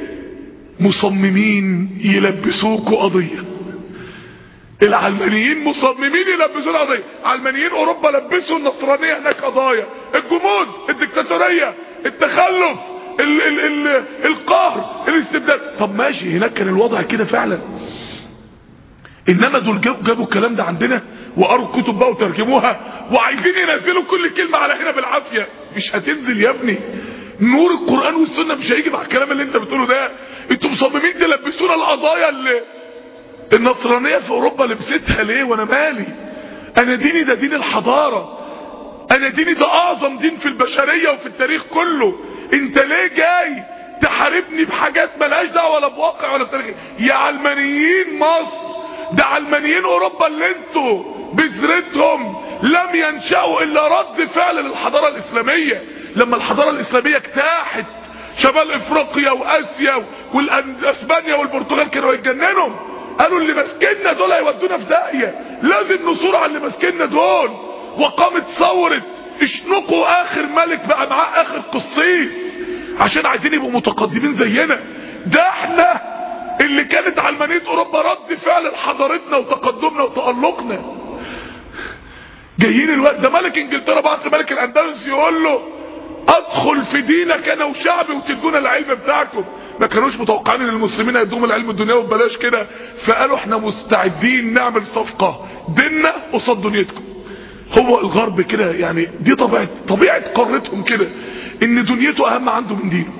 مصممين يلبسوكوا قضية. العلمانيين مصممين يلبسوا قضية. علمانيين اوروبا لبسوا النصرانية هناك قضايا، الجمود، الدكتاتورية، التخلف، ال ال ال القهر، الاستبداد. طب ماشي، هناك كان الوضع كده فعلا. انما دول جابوا, جابوا الكلام ده عندنا وقروا الكتب بقى وترجموها وعايزين ينزلوا كل كلمة على هنا بالعافية. مش هتنزل يا ابني، نور القرآن والسنة مش هيجي مع الكلام اللي انت بتقوله ده. انتوا مصممين تلبسونا القضايا اللي النصرانية في اوروبا لبستها ليه؟ وانا مالي؟ انا ديني ده دين الحضارة، انا ديني ده اعظم دين في البشرية وفي التاريخ كله. انت ليه جاي تحاربني بحاجات ملهاش دعوه ولا بواقع ولا بتاريخ؟ يا علمانيين مصر، ده علمانيين اوروبا اللي انتوا بذرتهم لم ينشأوا الا رد فعل للحضاره الاسلاميه. لما الحضاره الاسلاميه اجتاحت شمال افريقيا واسيا والاسبانيا والبرتغال كانوا يتجننوا، قالوا اللي ماسكيننا دول هيودونا في داهيه، لازم نصور على اللي ماسكيننا دول. وقامت ثوره اشنقوا اخر ملك بقى معاه اخر قصيص عشان عايزين يبقوا متقدمين زينا. ده احنا اللي كانت علمانية اوروبا رد فعل لحضارتنا وتقدمنا وتألقنا. جايين الوقت ده ملك انجلترا بعت ملك الاندلس يقول له ادخل في دينك انا وشعبي وتدونا العلم بتاعكم. ما كانوش متوقعين ان المسلمين هيدوهم العلم الدنيوي ببلاش كده، فقالوا احنا مستعدين نعمل صفقة ديننا قصاد دنيتكم. هو الغرب كده يعني، دي طبيعة طبيعة قارتهم كده، ان دنيته اهم عنده من دينه.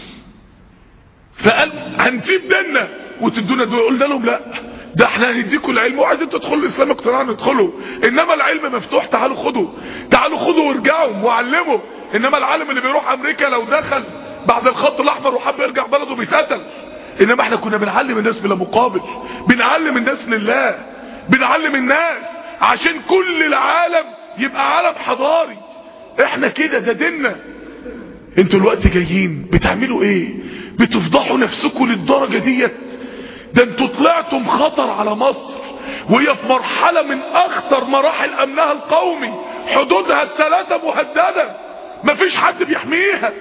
فقال هنسيب ديننا وتدونا دول. قلنا لهم لا، ده احنا هنديكم العلم وعايزين تدخلوا الاسلام اقتناع ندخلوا، انما العلم مفتوح، تعالوا خدوا، تعالوا خدوا وارجعوا وعلموا. انما العالم اللي بيروح امريكا لو دخل بعد الخط الاحمر وحب يرجع بلده بيتقتل. انما احنا كنا بنعلم الناس بلا مقابل، بنعلم الناس لله، بنعلم الناس عشان كل العالم يبقى عالم حضاري. احنا كده، ده ديننا. انتوا الوقت جايين بتعملوا ايه؟ بتفضحوا نفسكم للدرجة ديت؟ ده انتوا طلعتم خطر على مصر، وهي في مرحلة من اخطر مراحل امنها القومي، حدودها الثلاثة مهددة، مفيش حد بيحميها.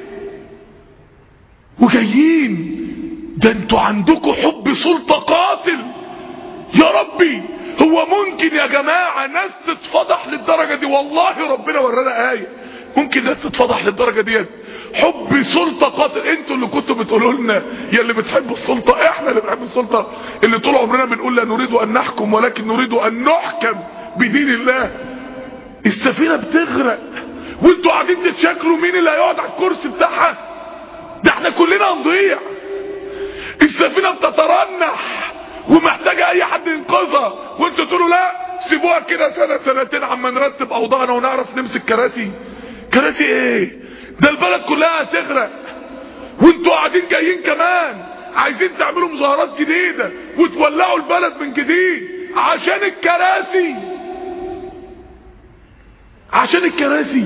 وجايين ده انتوا عندكم حب سلطة قاتل. يا ربي، هو ممكن يا جماعة ناس تتفضح للدرجة دي؟ والله ربنا ورانا آية ممكن ناس تتفضح للدرجة دي. حب سلطة قاتل. انتوا اللي كنتوا بتقولوا لنا يا اللي بتحبوا السلطة، احنا اللي بنحب السلطة، اللي طول عمرنا بنقول لا نريد ان نحكم ولكن نريد ان نحكم بدين الله. السفينة بتغرق وانتوا قاعدين تتشكلوا مين اللي هيقعد على الكرسي بتاعها. ده احنا كلنا هنضيع. السفينة بتترنح ومحتاجة اي حد ينقذها، وانتوا تقولوا لا سيبوها كده سنة سنتين عما نرتب اوضاعنا ونعرف نمسك كراسي. كراسي ايه؟ ده البلد كلها هتغرق، وانتوا قاعدين جايين كمان عايزين تعملوا مظاهرات جديدة وتولعوا البلد من جديد عشان الكراسي. عشان الكراسي.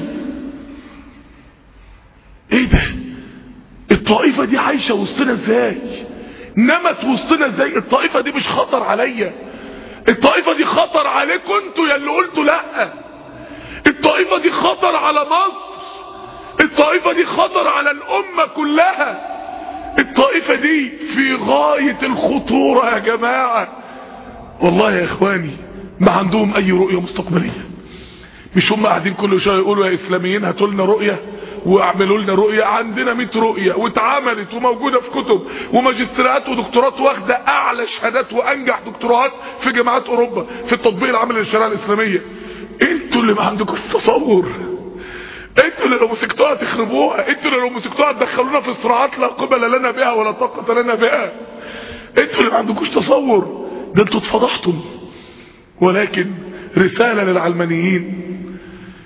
ايه ده؟ الطائفة دي عايشة وسطنا ازاي؟ نمت وسطنا ازاي؟ الطائفة دي مش خطر عليا، الطائفة دي خطر عليكم انتوا يا اللي قلتوا لا. الطائفة دي خطر على مصر، الطائفة دي خطر على الأمة كلها. الطائفة دي في غاية الخطورة يا جماعة. والله يا اخواني ما عندهم اي رؤية مستقبلية. مش هم قاعدين كل شوية يقولوا يا اسلاميين هاتوا لنا رؤية واعملوا لنا رؤية. عندنا مية رؤية واتعملت وموجودة في كتب وماجستيرات ودكتورات، واخدة اعلى شهادات وانجح دكتورات في جامعات اوروبا في التطبيق العملي للشريعة الاسلامية. انتوا اللي ما عندكم تصور، انتوا اللي لو مسكتوها تخربوها، انتوا اللي لو مسكتوها تدخلونا في صراعات لا قبل لنا بها ولا طاقة لنا بها. انتوا اللي ما عندكوش تصور، ده انتوا اتفضحتم. ولكن رسالة للعلمانيين،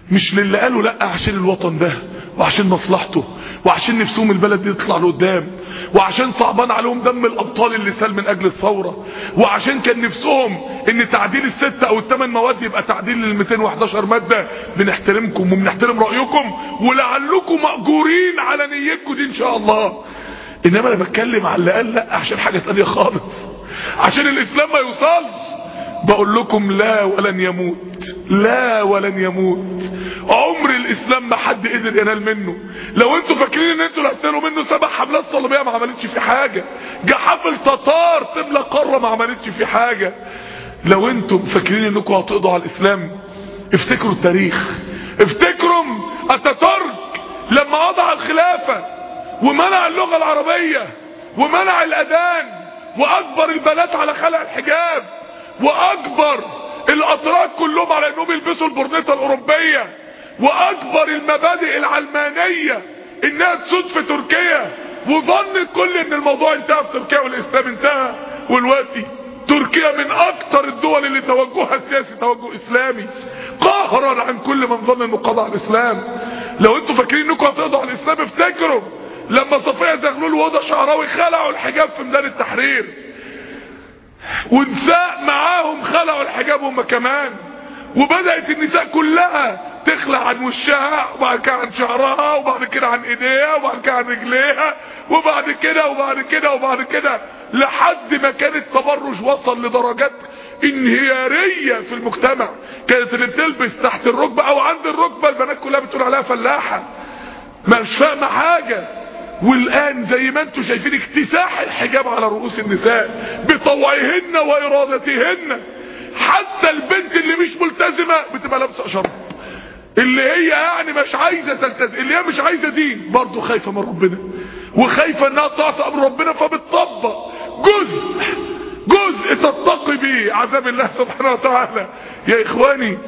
مش للي قالوا لا عشان الوطن ده وعشان مصلحته وعشان نفسهم البلد دي تطلع لقدام وعشان صعبان عليهم دم الابطال اللي سال من اجل الثوره وعشان كان نفسهم ان تعديل الستة او الثمان مواد يبقى تعديل لل مئتين وأحد عشر ماده. بنحترمكم وبنحترم رايكم ولعلكم مأجورين على نيتكم دي ان شاء الله. انما انا بتكلم على اللي قال لا عشان حاجه ثانيه خالص، عشان الاسلام ما يوصلش. بقول لكم لا ولن يموت، لا ولن يموت. عمر الاسلام ما حد قدر ينال منه. لو انتوا فاكرين ان انتوا اللي هتنالوا منه سبع حملات صليبيه ما عملتش فيه حاجه، جحافل تتار تملى قاره ما عملتش فيه حاجه. لو انتوا فاكرين انكم هتقضوا على الاسلام افتكروا التاريخ، افتكروا اتاتورك لما وضع الخلافه ومنع اللغه العربيه ومنع الاذان واجبر البنات على خلع الحجاب واكبر الاتراك كلهم على انهم يلبسوا البرنيطه الاوروبيه واكبر المبادئ العلمانيه انها تسود في تركيا، وظن الكل ان الموضوع انتهى في تركيا والاسلام انتهى. والوقتي تركيا من اكتر الدول اللي توجهها السياسي توجه اسلامي قهرا عن كل من ظن انه قضى على الاسلام. لو انتوا فاكرين انكم هتقضوا على الاسلام افتكروا لما صفيه زغلول وهدى شعراوي خلعوا الحجاب في ميدان التحرير، ونساء معاهم خلعوا الحجاب هم كمان، وبدأت النساء كلها تخلع عن وشها وبعد كده عن شعرها وبعد كده عن ايديها وبعد كده عن رجليها وبعد كده وبعد كده وبعد كده لحد ما كان التبرج وصل لدرجات انهيارية في المجتمع. كانت اللي بتلبس تحت الركبة او عند الركبة البنات كلها بتقول عليها فلاحة مش فاهمة حاجة. والآن زي ما انتم شايفين اكتساح الحجاب على رؤوس النساء بطوعهن وإرادتهن. حتى البنت اللي مش ملتزمة بتبقى لابسة شرب، اللي هي يعني مش عايزة تلتزم، اللي هي مش عايزة دين برضه خايفة من ربنا وخايفة انها تعصى امر ربنا فبتطبق جزء جزء تتقي به عذاب الله سبحانه وتعالى. يا اخواني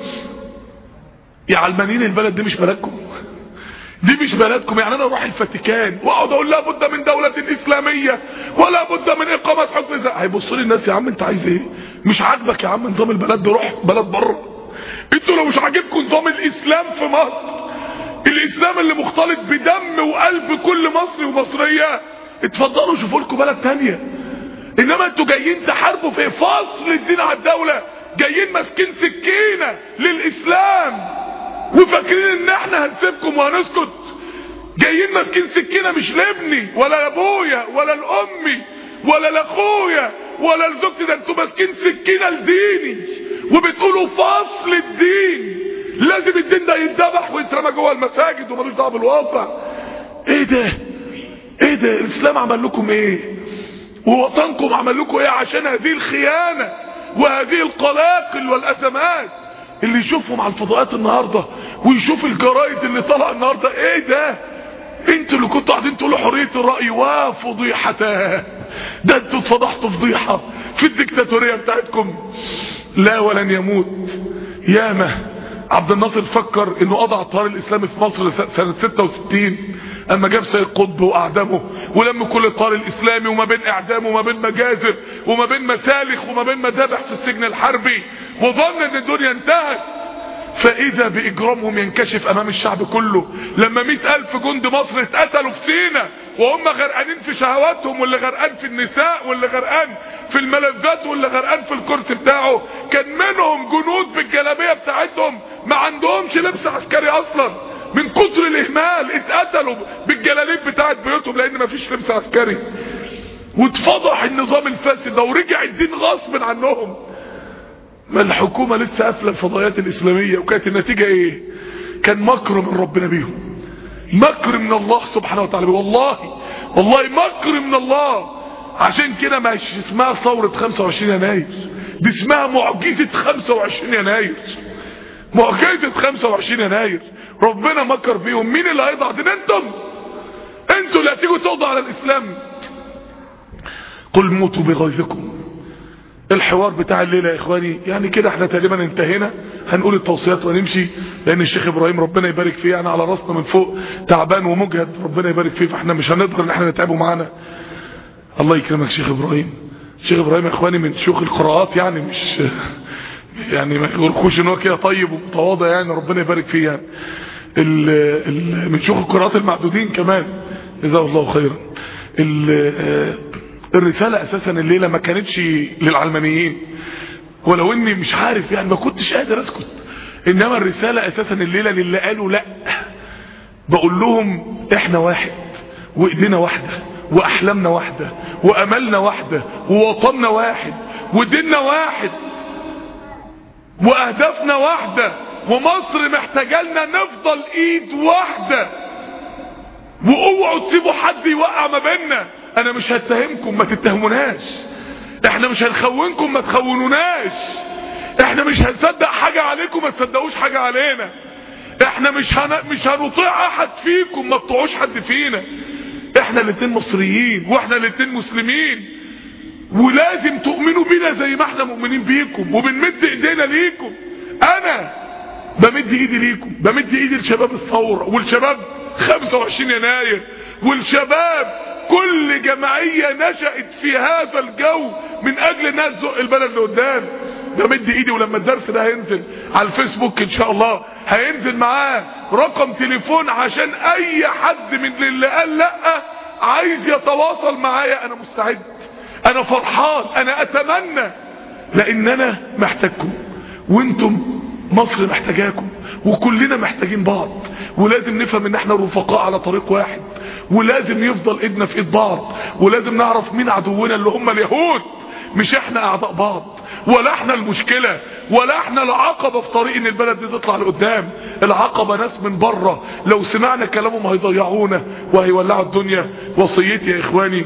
يا علمانيين البلد دي مش بلدكم، دي مش بلدكم. يعني انا اروح الفاتيكان واقعد اقول لا بد من دولة اسلامية ولا بد من اقامة حكم زي هيبصوا لي الناس يا عم انت عايز ايه؟ مش عاجبك يا عم نظام البلد ده روح بلد بره. انتوا لو مش عاجبكم نظام الاسلام في مصر، الاسلام اللي مختلط بدم وقلب كل مصري ومصرية، اتفضلوا شوفوا لكم بلد تانية. انما انتوا جايين تحاربوا في فصل الدين على الدولة، جايين ماسكين سكينة للاسلام وفاكرين ان احنا هنسيبكم وهنسكت. جايين ماسكين سكينه مش لابني ولا لابويا ولا لامي ولا لاخويا ولا لزوجتي، ده انتوا ماسكين سكينه لديني وبتقولوا فصل الدين لازم الدين ده يتذبح ويترمى جوه المساجد ومالوش دعوه بالواقع. ايه ده؟ ايه ده؟ الاسلام عمل لكم ايه؟ ووطنكم عمل لكم ايه عشان هذه الخيانه وهذه القلاقل والازمات؟ اللي يشوفهم على الفضاءات النهارده ويشوف الجرايد اللي طلع النهارده، ايه ده؟ انتوا اللي كنتوا قاعدين تقولوا حريه الراي وفضيحتها، ده انتوا اتفضحتوا فضيحه في الدكتاتوريه بتاعتكم. لا ولن يموت. ياما عبد الناصر فكر انه قضى على التيار الاسلامي في مصر سنه ستة وستين اما جاب سيد قطب واعدامه ولم كل التيار الاسلامي، وما بين اعدام وما بين مجازر وما بين مسالخ وما بين مذابح في السجن الحربي، وظن ان الدنيا انتهت. فاذا باجرامهم ينكشف امام الشعب كله لما مئة الف جند مصر اتقتلوا في سينا وهم غرقانين في شهواتهم، واللي غرقان في النساء واللي غرقان في الملذات واللي غرقان في الكرسي بتاعه. كان منهم جنود بالجلابيه بتاعتهم ما عندهمش لبس عسكري اصلا، من كتر الاهمال اتقتلوا بالجلاليب بتاعت بيوتهم لان ما فيش لبس عسكري. واتفضح النظام الفاسد ده ورجع الدين غصب عنهم. ما الحكومة لسه قافله الفضائيات الإسلامية، وكانت النتيجة ايه؟ كان مكر من ربنا بيهم، مكر من الله سبحانه وتعالى. والله والله مكر من الله. عشان كده مش اسمها ثورة خمسة وعشرين يناير، دي اسمها معجزة خمسة وعشرين يناير. معجزة خمسة وعشرين يناير ربنا مكر بيهم. مين اللي هيضع دين؟ انتم انتوا اللي هتيجوا تقضوا على الإسلام. قل موتوا بغيظكم. الحوار بتاع الليله يا اخواني يعني كده احنا تقريبا انتهينا. هنقول التوصيات ونمشي لان الشيخ ابراهيم ربنا يبارك فيه يعني على راسنا من فوق تعبان ومجهد ربنا يبارك فيه، فاحنا مش هنقدر ان احنا نتعبه معانا. الله يكرمك شيخ ابراهيم. شيخ ابراهيم يا اخواني من شيوخ القراءات، يعني مش يعني ما يغرقوش ان هو كده طيب ومتواضع، يعني ربنا يبارك فيه. يعني ال ال من شيوخ القراءات المعدودين كمان جزاه الله خيرا. الرساله اساسا الليله ما كانتش للعلمانيين، ولو اني مش عارف يعني ما كنتش قادر اسكت، انما الرساله اساسا الليله للي قالوا لا. بقول لهم احنا واحد، وايدينا واحده، واحلامنا واحده، واملنا واحده، ووطننا واحد، وديننا واحد، واهدافنا واحده، ومصر محتاجالنا نفضل ايد واحده. واوعوا تسيبوا حد يوقع ما بيننا. انا مش هتهمكم، ما تتهموناش. احنا مش هنخونكم، ما تخونوناش. احنا مش هنصدق حاجه عليكم، ما تصدقوش حاجه علينا. احنا مش هن... مش هنطيع احد فيكم، ما تطيعوش حد فينا. احنا الاتنين مصريين، واحنا الاتنين مسلمين، ولازم تؤمنوا بينا زي ما احنا مؤمنين بيكم، وبنمد ايدينا ليكم. انا بمد ايدي ليكم، بمد ايدي لشباب الثوره، والشباب خمسة وعشرين يناير، والشباب كل جمعيه نشأت في هذا الجو من اجل انها تزق البلد لقدام. بمد ايدي، ولما الدرس ده هينزل على الفيسبوك ان شاء الله هينزل معاه رقم تليفون عشان اي حد من اللي قال لا عايز يتواصل معايا. انا مستعد، انا فرحان، انا اتمنى، لان انا محتاجكم، وانتم مصر محتاجاكم، وكلنا محتاجين بعض. ولازم نفهم ان احنا رفقاء على طريق واحد، ولازم يفضل ايدنا في ايد بعض، ولازم نعرف مين عدونا اللي هم اليهود. مش احنا اعداء بعض، ولا احنا المشكلة، ولا احنا العقبة في طريق ان البلد دي تطلع لقدام. العقبة ناس من بره لو سمعنا كلامهم هيضيعونا وهيولعوا الدنيا. وصيتي يا اخواني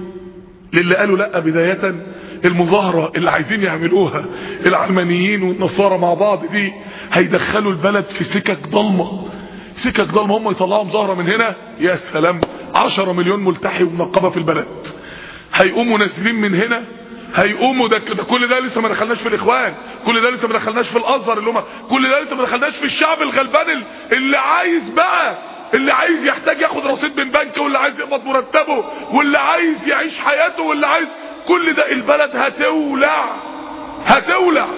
للي قالوا لا بداية، المظاهرة اللي عايزين يعملوها العلمانيين والنصارى مع بعض دي هيدخلوا البلد في سكك ضلمة، سكك ضلمة. هم يطلعوا مظاهرة من هنا، يا سلام، عشرة مليون ملتحي ومنقبة في البلد. هيقوموا نازلين من هنا، هيقوموا ده, ده كل ده لسه ما دخلناش في الاخوان، كل ده لسه ما دخلناش في الازهر اللي هم، كل ده لسه ما دخلناش في الشعب الغلبان اللي عايز بقى، اللي عايز يحتاج ياخد رصيد من بنك، واللي عايز يقبض مرتبه، واللي عايز يعيش حياته، واللي عايز كل ده. البلد هتولع، هتولع،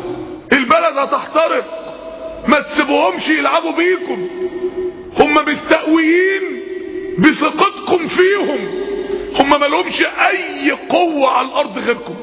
البلد هتحترق. ما تسيبوهمش يلعبوا بيكم، هم مستقويين بثقتكم فيهم. هم مالهمش اي قوة على الارض غيركم.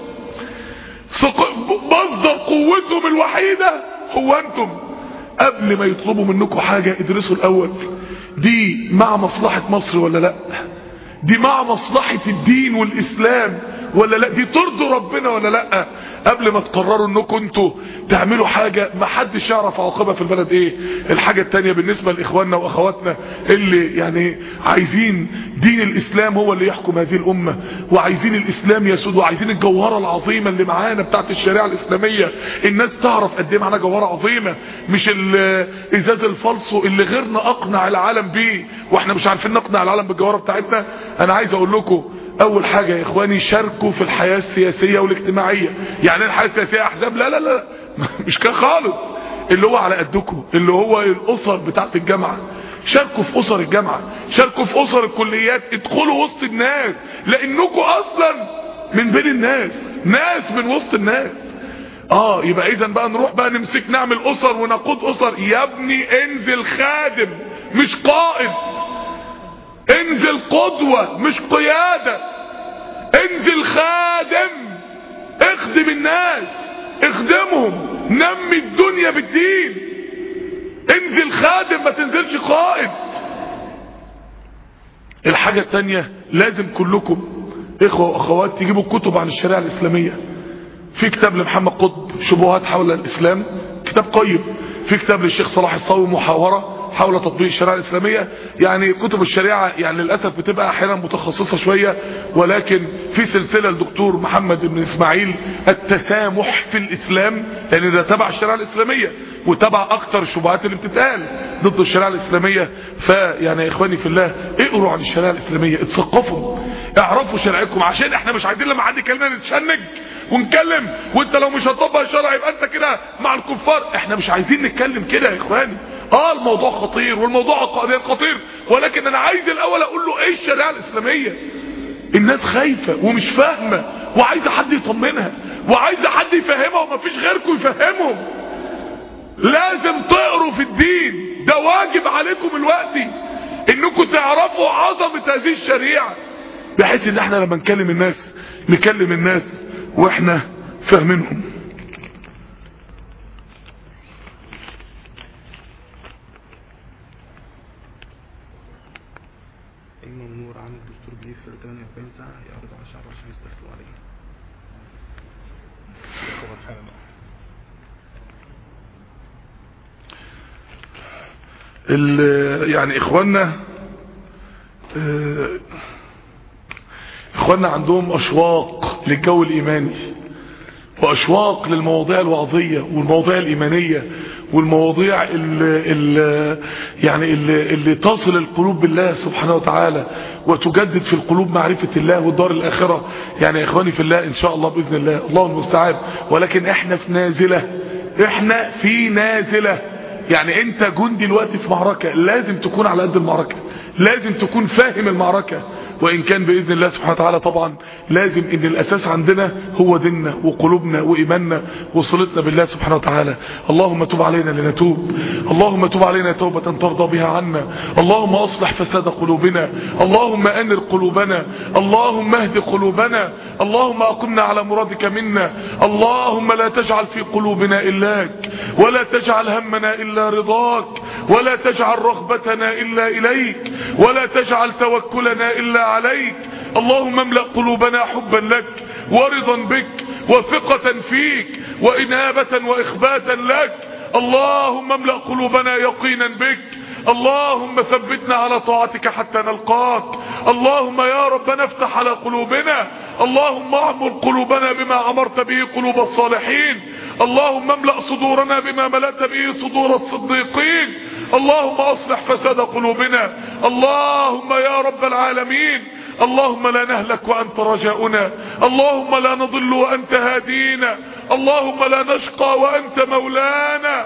مصدر قوتهم الوحيدة هو انتم. قبل ما يطلبوا منكم حاجة ادرسوا الاول دي مع مصلحة مصر ولا لا، دي مع مصلحة الدين والاسلام ولا لا، دي ترضي ربنا ولا لا، قبل ما تقرروا انكم انتوا تعملوا حاجة ما حدش يعرف عواقبها في البلد ايه. الحاجة التانية بالنسبة لاخواننا واخواتنا اللي يعني عايزين دين الاسلام هو اللي يحكم هذه الامة، وعايزين الاسلام يسود، وعايزين الجوهرة العظيمة اللي معانا بتاعت الشريعة الاسلامية. الناس تعرف قد ايه معانا جوهرة عظيمة، مش الازاز الفالصو اللي غيرنا اقنع العالم بيه واحنا مش عارفين نقنع العالم بالجوهرة بتاعتنا. انا عايز اقول لكم اول حاجة يا اخواني، شاركوا في الحياة السياسية والاجتماعية. يعني الحياة السياسية احزاب؟ لا لا لا مش كده خالص. اللي هو على قدكم، اللي هو الاسر بتاعت الجامعة، شاركوا في اسر الجامعة، شاركوا في اسر الكليات، ادخلوا وسط الناس، لانكم اصلا من بين الناس، ناس من وسط الناس. اه يبقى اذا بقى نروح بقى نمسك نعمل اسر ونقود اسر. يا ابني انزل خادم مش قائد، انزل قدوة مش قيادة، انزل خادم، اخدم الناس، اخدمهم، نمي الدنيا بالدين. انزل خادم ما تنزلش قائد. الحاجة التانية لازم كلكم اخوة واخوات تجيبوا كتب عن الشريعة الاسلامية. في كتاب لمحمد قطب شبهات حول الاسلام، كتاب قيم. في كتاب للشيخ صلاح الصاوي محاورة حول تطبيق الشريعة الإسلامية. يعني كتب الشريعة يعني للأسف بتبقى أحيانا متخصصة شوية، ولكن في سلسلة الدكتور محمد بن إسماعيل التسامح في الإسلام، لأن ده تبع الشريعة الإسلامية وتبع أكتر الشبهات اللي بتتقال ضد الشريعة الإسلامية. فيعني يا إخواني في الله اقروا عن الشريعة الإسلامية، اتثقفوا، اعرفوا شرعكم، عشان احنا مش عايزين لما حد يكلمنا نتشنج ونكلم، وانت لو مش هتطبق الشرع يبقى انت كده مع الكفار. احنا مش عايزين نتكلم كده يا إخواني. اه الموضوع خطير والموضوع عقائديا خطير، ولكن انا عايز الاول اقول له ايه الشريعه الاسلاميه. الناس خايفة ومش فاهمة وعايزة حد يطمنها وعايزة حد يفهمها ومفيش غيركم يفهمهم. لازم تقروا في الدين، ده واجب عليكم الوقت انكم تعرفوا عظمة هذه الشريعة، بحيث ان احنا لما نكلم الناس نكلم الناس واحنا فاهمينهم. إمام نور عن الدكتور بليف في ثمانية وأربعين ساعة يعرض على الشعب عشان يستفتوا عليه. يعني اخواننا اه اخواننا عندهم اشواق للجو الايماني واشواق للمواضيع الوعظية والمواضيع الايمانية والمواضيع اللي, اللي يعني اللي, اللي تصل القلوب بالله سبحانه وتعالى وتجدد في القلوب معرفة الله والدار الاخرة. يعني يا اخواني في الله ان شاء الله باذن الله، الله المستعان، ولكن احنا في نازلة، احنا في نازلة. يعني انت جندي دلوقتي في معركة، لازم تكون على قد المعركة، لازم تكون فاهم المعركة. وإن كان بإذن الله سبحانه وتعالى طبعا لازم إن الأساس عندنا هو ديننا وقلوبنا وإيماننا وصلتنا بالله سبحانه وتعالى. اللهم تب علينا لنتوب، اللهم تب علينا توبة ترضى بها عنا، اللهم أصلح فساد قلوبنا، اللهم أنر قلوبنا، اللهم اهد قلوبنا، اللهم أقمنا على مرادك منا، اللهم لا تجعل في قلوبنا إلاك، ولا تجعل همنا إلا رضاك، ولا تجعل رغبتنا إلا إليك، ولا تجعل توكلنا إلا عليك. اللهم املأ قلوبنا حبا لك ورضا بك وثقة فيك وإنابة وإخباتا لك. اللهم املأ قلوبنا يقينا بك، اللهم ثبتنا على طاعتك حتى نلقاك. اللهم يا ربنا افتح على قلوبنا، اللهم اعمر قلوبنا بما عمرت به قلوب الصالحين، اللهم املأ صدورنا بما ملأت به صدور الصديقين، اللهم اصلح فساد قلوبنا. اللهم يا رب العالمين، اللهم لا نهلك وانت رجاؤنا، اللهم لا نضل وانت هادينا، اللهم لا نشقى وانت مولانا،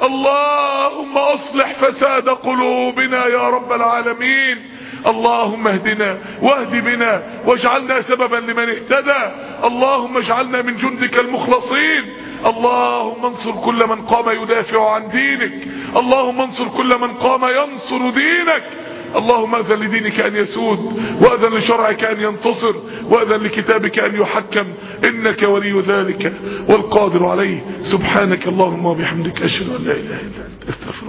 اللهم اصلح فساد قلوبنا يا رب العالمين. اللهم اهدنا واهد بنا واجعلنا سببا لمن اهتدى، اللهم اجعلنا من جندك المخلصين. اللهم انصر كل من قام يدافع عن دينك، اللهم انصر كل من قام ينصر دينك. اللهم اذن لدينك ان يسود، واذن لشرعك ان ينتصر، واذن لكتابك ان يحكم، انك ولي ذلك والقادر عليه. سبحانك اللهم وبحمدك اشهد ان لا اله الا انت استغفرك.